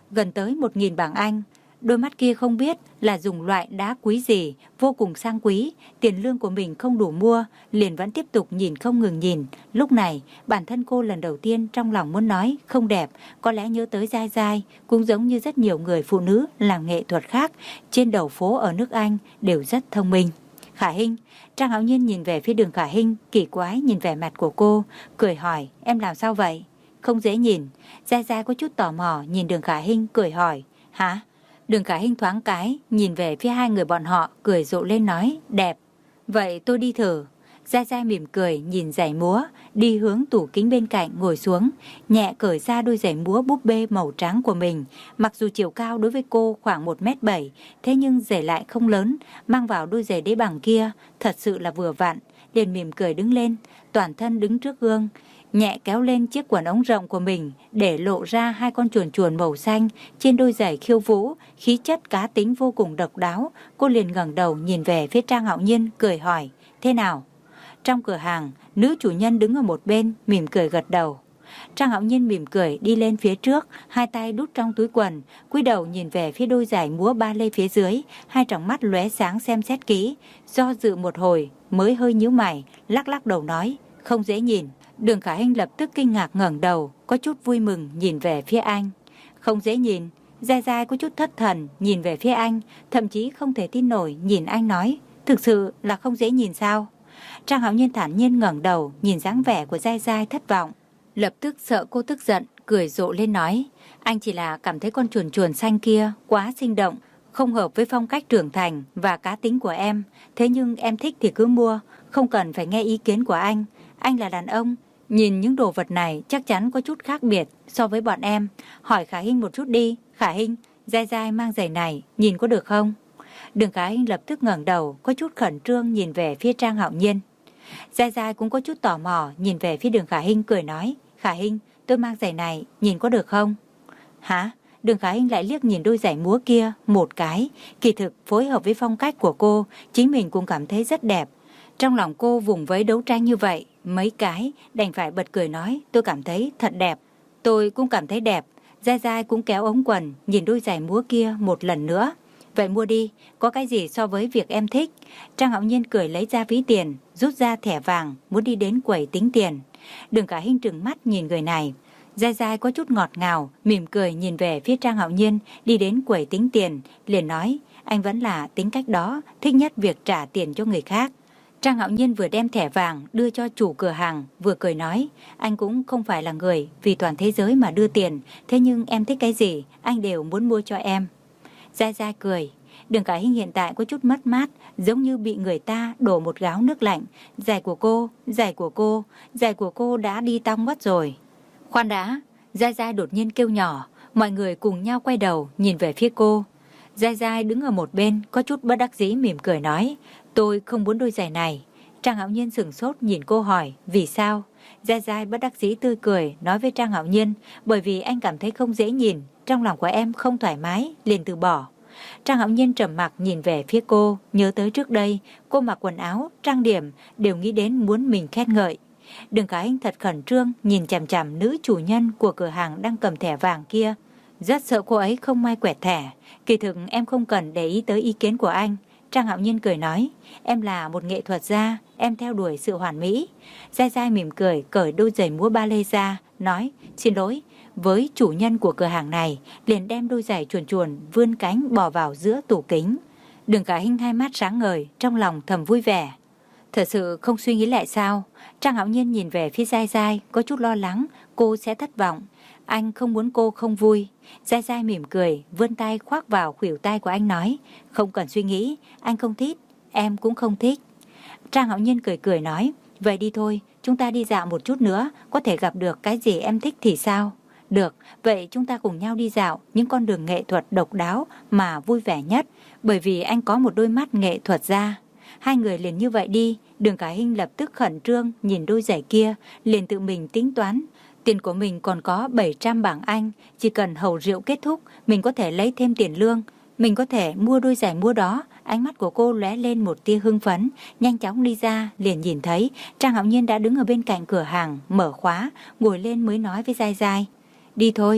gần tới một nghìn bảng Anh. Đôi mắt kia không biết là dùng loại đá quý gì, vô cùng sang quý, tiền lương của mình không đủ mua, liền vẫn tiếp tục nhìn không ngừng nhìn. Lúc này, bản thân cô lần đầu tiên trong lòng muốn nói không đẹp, có lẽ nhớ tới Giai Giai, cũng giống như rất nhiều người phụ nữ làm nghệ thuật khác trên đầu phố ở nước Anh đều rất thông minh. Khả Hinh, Trang Hạo Nhiên nhìn về phía Đường Khả Hinh, kỳ quái nhìn vẻ mặt của cô, cười hỏi, em làm sao vậy? Không dễ nhìn. Giai Giai có chút tò mò nhìn Đường Khả Hinh cười hỏi, hả? Đường Khả Hinh thoáng cái, nhìn về phía hai người bọn họ, cười rộ lên nói, đẹp. Vậy tôi đi thử. Giai Giai mỉm cười, nhìn giày múa, đi hướng tủ kính bên cạnh ngồi xuống, nhẹ cởi ra đôi giày múa búp bê màu trắng của mình. Mặc dù chiều cao đối với cô khoảng một mét bảy, thế nhưng giày lại không lớn, mang vào đôi giày đế bằng kia, thật sự là vừa vặn. Liền mỉm cười đứng lên, toàn thân đứng trước gương, nhẹ kéo lên chiếc quần ống rộng của mình để lộ ra hai con chuồn chuồn màu xanh trên đôi giày khiêu vũ, khí chất cá tính vô cùng độc đáo. Cô liền ngẩng đầu nhìn về phía Trang Hạo Nhiên cười hỏi, thế nào? Trong cửa hàng, nữ chủ nhân đứng ở một bên mỉm cười gật đầu. Trang Hạo Nhiên mỉm cười đi lên phía trước, hai tay đút trong túi quần, cúi đầu nhìn về phía đôi giày múa ba lê phía dưới, hai tròng mắt lóe sáng xem xét kỹ, do dự một hồi mới hơi nhíu mày, lắc lắc đầu nói, không dễ nhìn. Đường Khả Hinh lập tức kinh ngạc ngẩng đầu, có chút vui mừng nhìn về phía anh. Không dễ nhìn. Giai Giai có chút thất thần nhìn về phía anh, thậm chí không thể tin nổi nhìn anh nói, thực sự là không dễ nhìn sao? Trang Hạo Nhiên thản nhiên ngẩng đầu nhìn dáng vẻ của Giai Giai thất vọng, lập tức sợ cô tức giận, cười rộ lên nói, anh chỉ là cảm thấy con chuồn chuồn xanh kia quá sinh động, không hợp với phong cách trưởng thành và cá tính của em, thế nhưng em thích thì cứ mua, không cần phải nghe ý kiến của anh. Anh là đàn ông, nhìn những đồ vật này chắc chắn có chút khác biệt so với bọn em. Hỏi Khả Hinh một chút đi. Khả Hinh, Giai Giai mang giày này, nhìn có được không? Đường Khả Hinh lập tức ngẩng đầu, có chút khẩn trương nhìn về phía Trang Hạo Nhiên. Giai Giai cũng có chút tò mò nhìn về phía Đường Khả Hinh cười nói, Khả Hinh, tôi mang giày này, nhìn có được không? Hả? Đường Khả Hinh lại liếc nhìn đôi giày múa kia một cái, kỳ thực phối hợp với phong cách của cô, chính mình cũng cảm thấy rất đẹp. Trong lòng cô vùng vẫy đấu tranh như vậy, mấy cái đành phải bật cười nói, tôi cảm thấy thật đẹp. Tôi cũng cảm thấy đẹp. Giai Giai cũng kéo ống quần, nhìn đôi giày múa kia một lần nữa. Vậy mua đi, có cái gì so với việc em thích? Trang Hạo Nhiên cười lấy ra ví tiền, rút ra thẻ vàng, muốn đi đến quầy tính tiền. Đường Khả Hinh trừng mắt nhìn người này. Giai Giai có chút ngọt ngào, mỉm cười nhìn về phía Trang Hạo Nhiên, đi đến quầy tính tiền, liền nói, anh vẫn là tính cách đó, thích nhất việc trả tiền cho người khác. Trang Hạo Nhiên vừa đem thẻ vàng đưa cho chủ cửa hàng, vừa cười nói, anh cũng không phải là người vì toàn thế giới mà đưa tiền, thế nhưng em thích cái gì, anh đều muốn mua cho em. Giai Giai cười. Đường Khả Hinh hiện tại có chút mất mát, giống như bị người ta đổ một gáo nước lạnh. Giày của cô, giày của cô, giày của cô đã đi tong mất rồi. Khoan đã, Giai Giai đột nhiên kêu nhỏ, mọi người cùng nhau quay đầu nhìn về phía cô. Giai Giai đứng ở một bên, có chút bất đắc dĩ mỉm cười nói, tôi không muốn đôi giày này. Trang Hạo Nhiên sửng sốt nhìn cô hỏi, vì sao? Giai Giai bất đắc dĩ tươi cười, nói với Trang Hạo Nhiên, bởi vì anh cảm thấy không dễ nhìn, trong lòng của em không thoải mái, liền từ bỏ. Trang Hạo Nhiên trầm mặc nhìn về phía cô, nhớ tới trước đây, cô mặc quần áo, trang điểm, đều nghĩ đến muốn mình khen ngợi. Đường Khả Hinh thật khẩn trương, nhìn chằm chằm nữ chủ nhân của cửa hàng đang cầm thẻ vàng kia. Rất sợ cô ấy không may quẹt thẻ, kỳ thực em không cần để ý tới ý kiến của anh. Trang Hạo Nhiên cười nói, em là một nghệ thuật gia, em theo đuổi sự hoàn mỹ. Giai Giai mỉm cười, cởi đôi giày múa ba lê ra, nói, xin lỗi, với chủ nhân của cửa hàng này, liền đem đôi giày chuồn chuồn vươn cánh bỏ vào giữa tủ kính. Đường Khả Hinh hai mắt sáng ngời, trong lòng thầm vui vẻ. Thật sự không suy nghĩ lại sao? Trang Hạo Nhiên nhìn về phía Giai Giai, có chút lo lắng, cô sẽ thất vọng. Anh không muốn cô không vui. Giai Giai mỉm cười, vươn tay khoác vào khuỷu tay của anh nói, không cần suy nghĩ, anh không thích, em cũng không thích. Trang Hạo Nhiên cười cười nói, vậy đi thôi, chúng ta đi dạo một chút nữa, có thể gặp được cái gì em thích thì sao? Được, vậy chúng ta cùng nhau đi dạo những con đường nghệ thuật độc đáo mà vui vẻ nhất, bởi vì anh có một đôi mắt nghệ thuật gia. Hai người liền như vậy đi, Đường Khả Hinh lập tức khẩn trương nhìn đôi giày kia, liền tự mình tính toán. Tiền của mình còn có bảy trăm bảng Anh, chỉ cần hầu rượu kết thúc, mình có thể lấy thêm tiền lương, mình có thể mua đôi giày mua đó. Ánh mắt của cô lóe lên một tia hưng phấn, nhanh chóng đi ra, liền nhìn thấy Trang Hạo Nhiên đã đứng ở bên cạnh cửa hàng, mở khóa, ngồi lên mới nói với Giai Giai, đi thôi.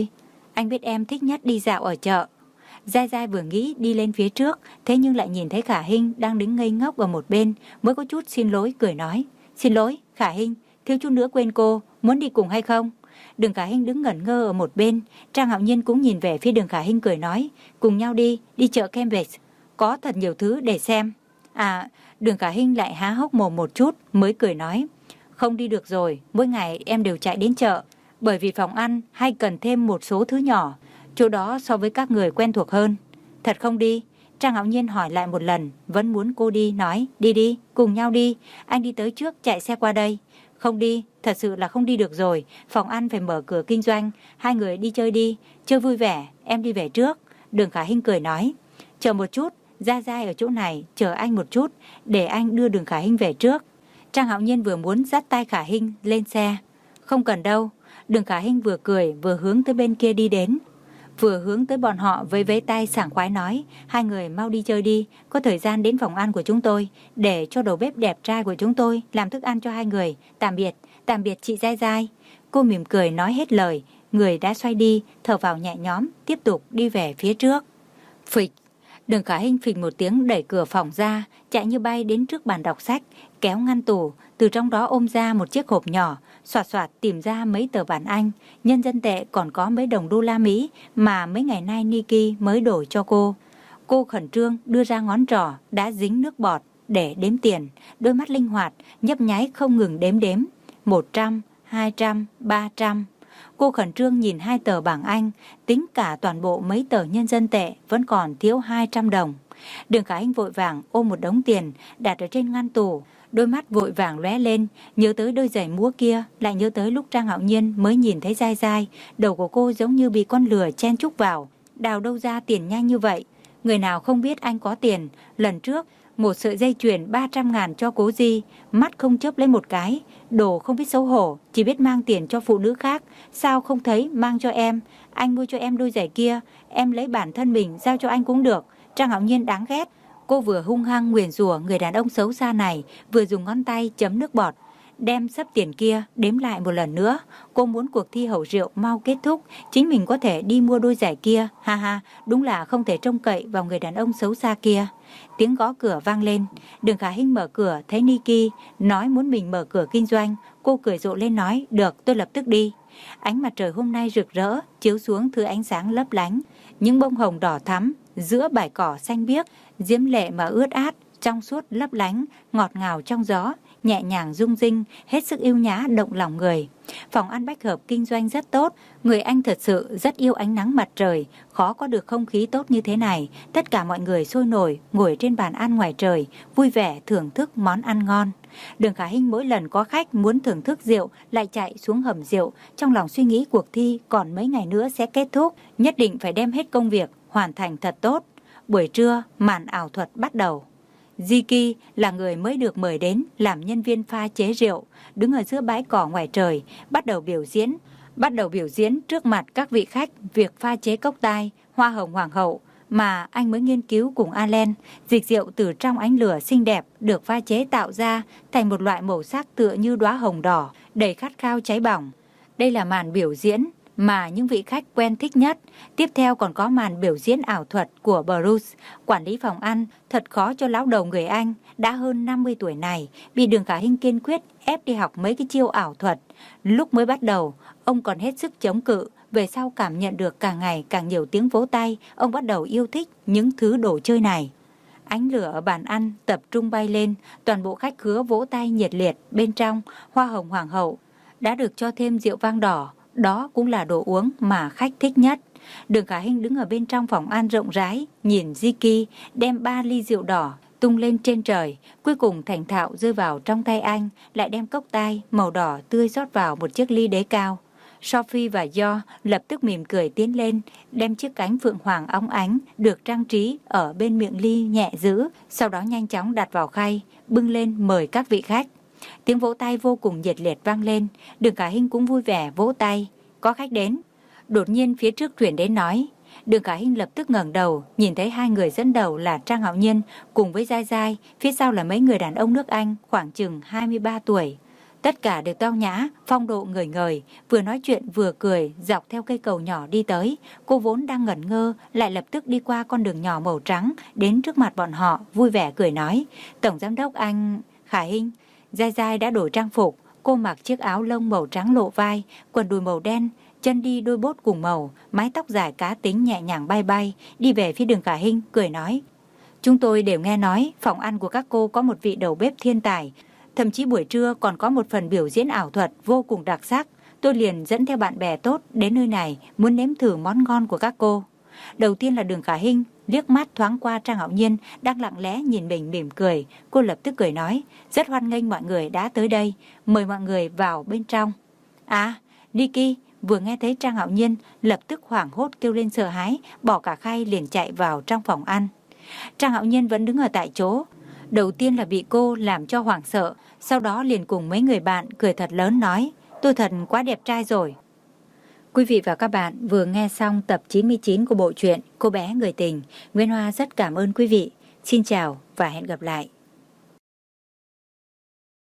Anh biết em thích nhất đi dạo ở chợ. Giai Giai vừa nghĩ đi lên phía trước, thế nhưng lại nhìn thấy Khả Hinh đang đứng ngây ngốc ở một bên, mới có chút xin lỗi cười nói. Xin lỗi, Khả Hinh, thiếu chút nữa quên cô, muốn đi cùng hay không? Đường Khả Hinh đứng ngẩn ngơ ở một bên, Trang Hạo Nhiên cũng nhìn về phía Đường Khả Hinh cười nói, cùng nhau đi, đi chợ Cambridge, có thật nhiều thứ để xem. À, Đường Khả Hinh lại há hốc mồm một chút mới cười nói, không đi được rồi, mỗi ngày em đều chạy đến chợ, bởi vì phòng ăn hay cần thêm một số thứ nhỏ, chỗ đó so với các người quen thuộc hơn. Thật không đi? Trang Hạo Nhiên hỏi lại một lần, vẫn muốn cô đi, nói, đi đi, cùng nhau đi, anh đi tới trước chạy xe qua đây. Không đi, thật sự là không đi được rồi, phòng ăn phải mở cửa kinh doanh, hai người đi chơi đi, chơi vui vẻ, em đi về trước. Đường Khả Hinh cười nói, chờ một chút, Giai Giai ở chỗ này, chờ anh một chút, để anh đưa Đường Khả Hinh về trước. Trang Hạo Nhiên vừa muốn dắt tay Khả Hinh lên xe. Không cần đâu. Đường Khả Hinh vừa cười vừa hướng tới bên kia đi đến, vừa hướng tới bọn họ với vẫy tay sảng khoái nói, hai người mau đi chơi đi, có thời gian đến phòng ăn của chúng tôi, để cho đầu bếp đẹp trai của chúng tôi làm thức ăn cho hai người. Tạm biệt, tạm biệt chị Giai Giai. Cô mỉm cười nói hết lời, người đã xoay đi, thở vào nhẹ nhõm, tiếp tục đi về phía trước. Phịch. Đường Khả Hinh phịch một tiếng đẩy cửa phòng ra, chạy như bay đến trước bàn đọc sách, kéo ngăn tủ, từ trong đó ôm ra một chiếc hộp nhỏ, xoạt xoạt tìm ra mấy tờ bản Anh, nhân dân tệ, còn có mấy đồng đô la Mỹ mà mấy ngày nay Niki mới đổi cho cô. Cô khẩn trương đưa ra ngón trỏ đã dính nước bọt để đếm tiền, đôi mắt linh hoạt nhấp nháy không ngừng đếm đếm. Một trăm, hai trăm, ba trăm. Cô khẩn trương nhìn hai tờ bảng Anh, tính cả toàn bộ mấy tờ nhân dân tệ vẫn còn thiếu hai trăm đồng. Đường Khả Hinh vội vàng ôm một đống tiền đặt ở trên ngăn tủ, đôi mắt vội vàng lóe lên, nhớ tới đôi giày múa kia, lại nhớ tới lúc Trang Hạo Nhiên mới nhìn thấy Giai Giai, đầu của cô giống như bị con lừa chen chúc vào, đào đâu ra tiền nhanh như vậy. Người nào không biết anh có tiền, lần trước một sợi dây chuyền ba trăm ngàn cho Cố Di, mắt không chớp lấy một cái, đồ không biết xấu hổ, chỉ biết mang tiền cho phụ nữ khác, sao không thấy mang cho em, anh mua cho em đôi giày kia, em lấy bản thân mình giao cho anh cũng được. Trang Hạo Nhiên đáng ghét. Cô vừa hung hăng nguyền rủa người đàn ông xấu xa này, vừa dùng ngón tay chấm nước bọt, đem sấp tiền kia đếm lại một lần nữa. Cô muốn cuộc thi hậu rượu mau kết thúc, chính mình có thể đi mua đôi giày kia. Ha ha, đúng là không thể trông cậy vào người đàn ông xấu xa kia. Tiếng gõ cửa vang lên. Đường Khả Hinh mở cửa thấy Niki nói muốn mình mở cửa kinh doanh. Cô cười rộ lên nói, được, tôi lập tức đi. Ánh mặt trời hôm nay rực rỡ chiếu xuống thứ ánh sáng lấp lánh, những bông hồng đỏ thắm giữa bãi cỏ xanh biếc, diễm lệ mà ướt át, trong suốt lấp lánh, ngọt ngào trong gió, nhẹ nhàng rung rinh, hết sức yêu nhã động lòng người. Phòng ăn Bách Hợp kinh doanh rất tốt, người Anh thật sự rất yêu ánh nắng mặt trời, khó có được không khí tốt như thế này. Tất cả mọi người sôi nổi ngồi trên bàn ăn ngoài trời, vui vẻ thưởng thức món ăn ngon. Đường Khả Hinh mỗi lần có khách muốn thưởng thức rượu lại chạy xuống hầm rượu, trong lòng suy nghĩ cuộc thi còn mấy ngày nữa sẽ kết thúc, nhất định phải đem hết công việc hoàn thành thật tốt. Buổi trưa, màn ảo thuật bắt đầu. Ziki là người mới được mời đến làm nhân viên pha chế rượu, đứng ở giữa bãi cỏ ngoài trời, bắt đầu biểu diễn. Bắt đầu biểu diễn trước mặt các vị khách việc pha chế cốc tai, hoa hồng hoàng hậu mà anh mới nghiên cứu cùng Allen. Dịch rượu từ trong ánh lửa xinh đẹp được pha chế tạo ra thành một loại màu sắc tựa như đóa hồng đỏ, đầy khát khao cháy bỏng. Đây là màn biểu diễn mà những vị khách quen thích nhất. Tiếp theo còn có màn biểu diễn ảo thuật của Bruce, quản lý phòng ăn. Thật khó cho lão đầu người Anh đã hơn năm mươi tuổi này, bị Đường Khả Hinh kiên quyết ép đi học mấy cái chiêu ảo thuật. Lúc mới bắt đầu, ông còn hết sức chống cự, về sau cảm nhận được càng ngày càng nhiều tiếng vỗ tay, ông bắt đầu yêu thích những thứ đồ chơi này. Ánh lửa ở bàn ăn tập trung bay lên, toàn bộ khách khứa vỗ tay nhiệt liệt. Bên trong, hoa hồng hoàng hậu đã được cho thêm rượu vang đỏ, đó cũng là đồ uống mà khách thích nhất. Đường Khả Hinh đứng ở bên trong phòng ăn rộng rãi, nhìn Ziki đem ba ly rượu đỏ tung lên trên trời, cuối cùng thành thạo rơi vào trong tay anh, lại đem cốc tai màu đỏ tươi rót vào một chiếc ly đế cao. Sophie và Jo lập tức mỉm cười tiến lên, đem chiếc cánh phượng hoàng óng ánh được trang trí ở bên miệng ly nhẹ giữ, sau đó nhanh chóng đặt vào khay, bưng lên mời các vị khách. Tiếng vỗ tay vô cùng nhiệt liệt vang lên, Đường Khả Hinh cũng vui vẻ vỗ tay. Có khách đến. Đột nhiên phía trước truyền đến nói. Đường Khả Hinh lập tức ngẩng đầu, nhìn thấy hai người dẫn đầu là Trang Hạo Nhiên cùng với Giai Giai, phía sau là mấy người đàn ông nước Anh khoảng chừng hai mươi ba tuổi. Tất cả đều tao nhã, phong độ ngời ngời, vừa nói chuyện vừa cười, dọc theo cây cầu nhỏ đi tới. Cô vốn đang ngẩn ngơ, lại lập tức đi qua con đường nhỏ màu trắng, đến trước mặt bọn họ, vui vẻ cười nói. Tổng giám đốc anh... Khả Hinh. Giai Giai đã đổi trang phục, cô mặc chiếc áo lông màu trắng lộ vai, quần đùi màu đen, chân đi đôi bốt cùng màu, mái tóc dài cá tính nhẹ nhàng bay bay, đi về phía đường Khả Hinh, cười nói. Chúng tôi đều nghe nói phòng ăn của các cô có một vị đầu bếp thiên tài, thậm chí buổi trưa còn có một phần biểu diễn ảo thuật vô cùng đặc sắc. Tôi liền dẫn theo bạn bè tốt đến nơi này muốn nếm thử món ngon của các cô. Đầu tiên là đường Khả Hinh, liếc mắt thoáng qua Trang Hạo Nhiên đang lặng lẽ nhìn mình mỉm cười. Cô lập tức cười nói, rất hoan nghênh mọi người đã tới đây, mời mọi người vào bên trong. À, Niki vừa nghe thấy Trang Hạo Nhiên lập tức hoảng hốt kêu lên sợ hãi, bỏ cả khay liền chạy vào trong phòng ăn. Trang Hạo Nhiên vẫn đứng ở tại chỗ. Đầu tiên là bị cô làm cho hoảng sợ, sau đó liền cùng mấy người bạn cười thật lớn nói, tôi thật quá đẹp trai rồi. Quý vị và các bạn vừa nghe xong tập chín mươi chín của bộ truyện Cô bé người tình. Nguyên Hoa rất cảm ơn quý vị. Xin chào và hẹn gặp lại.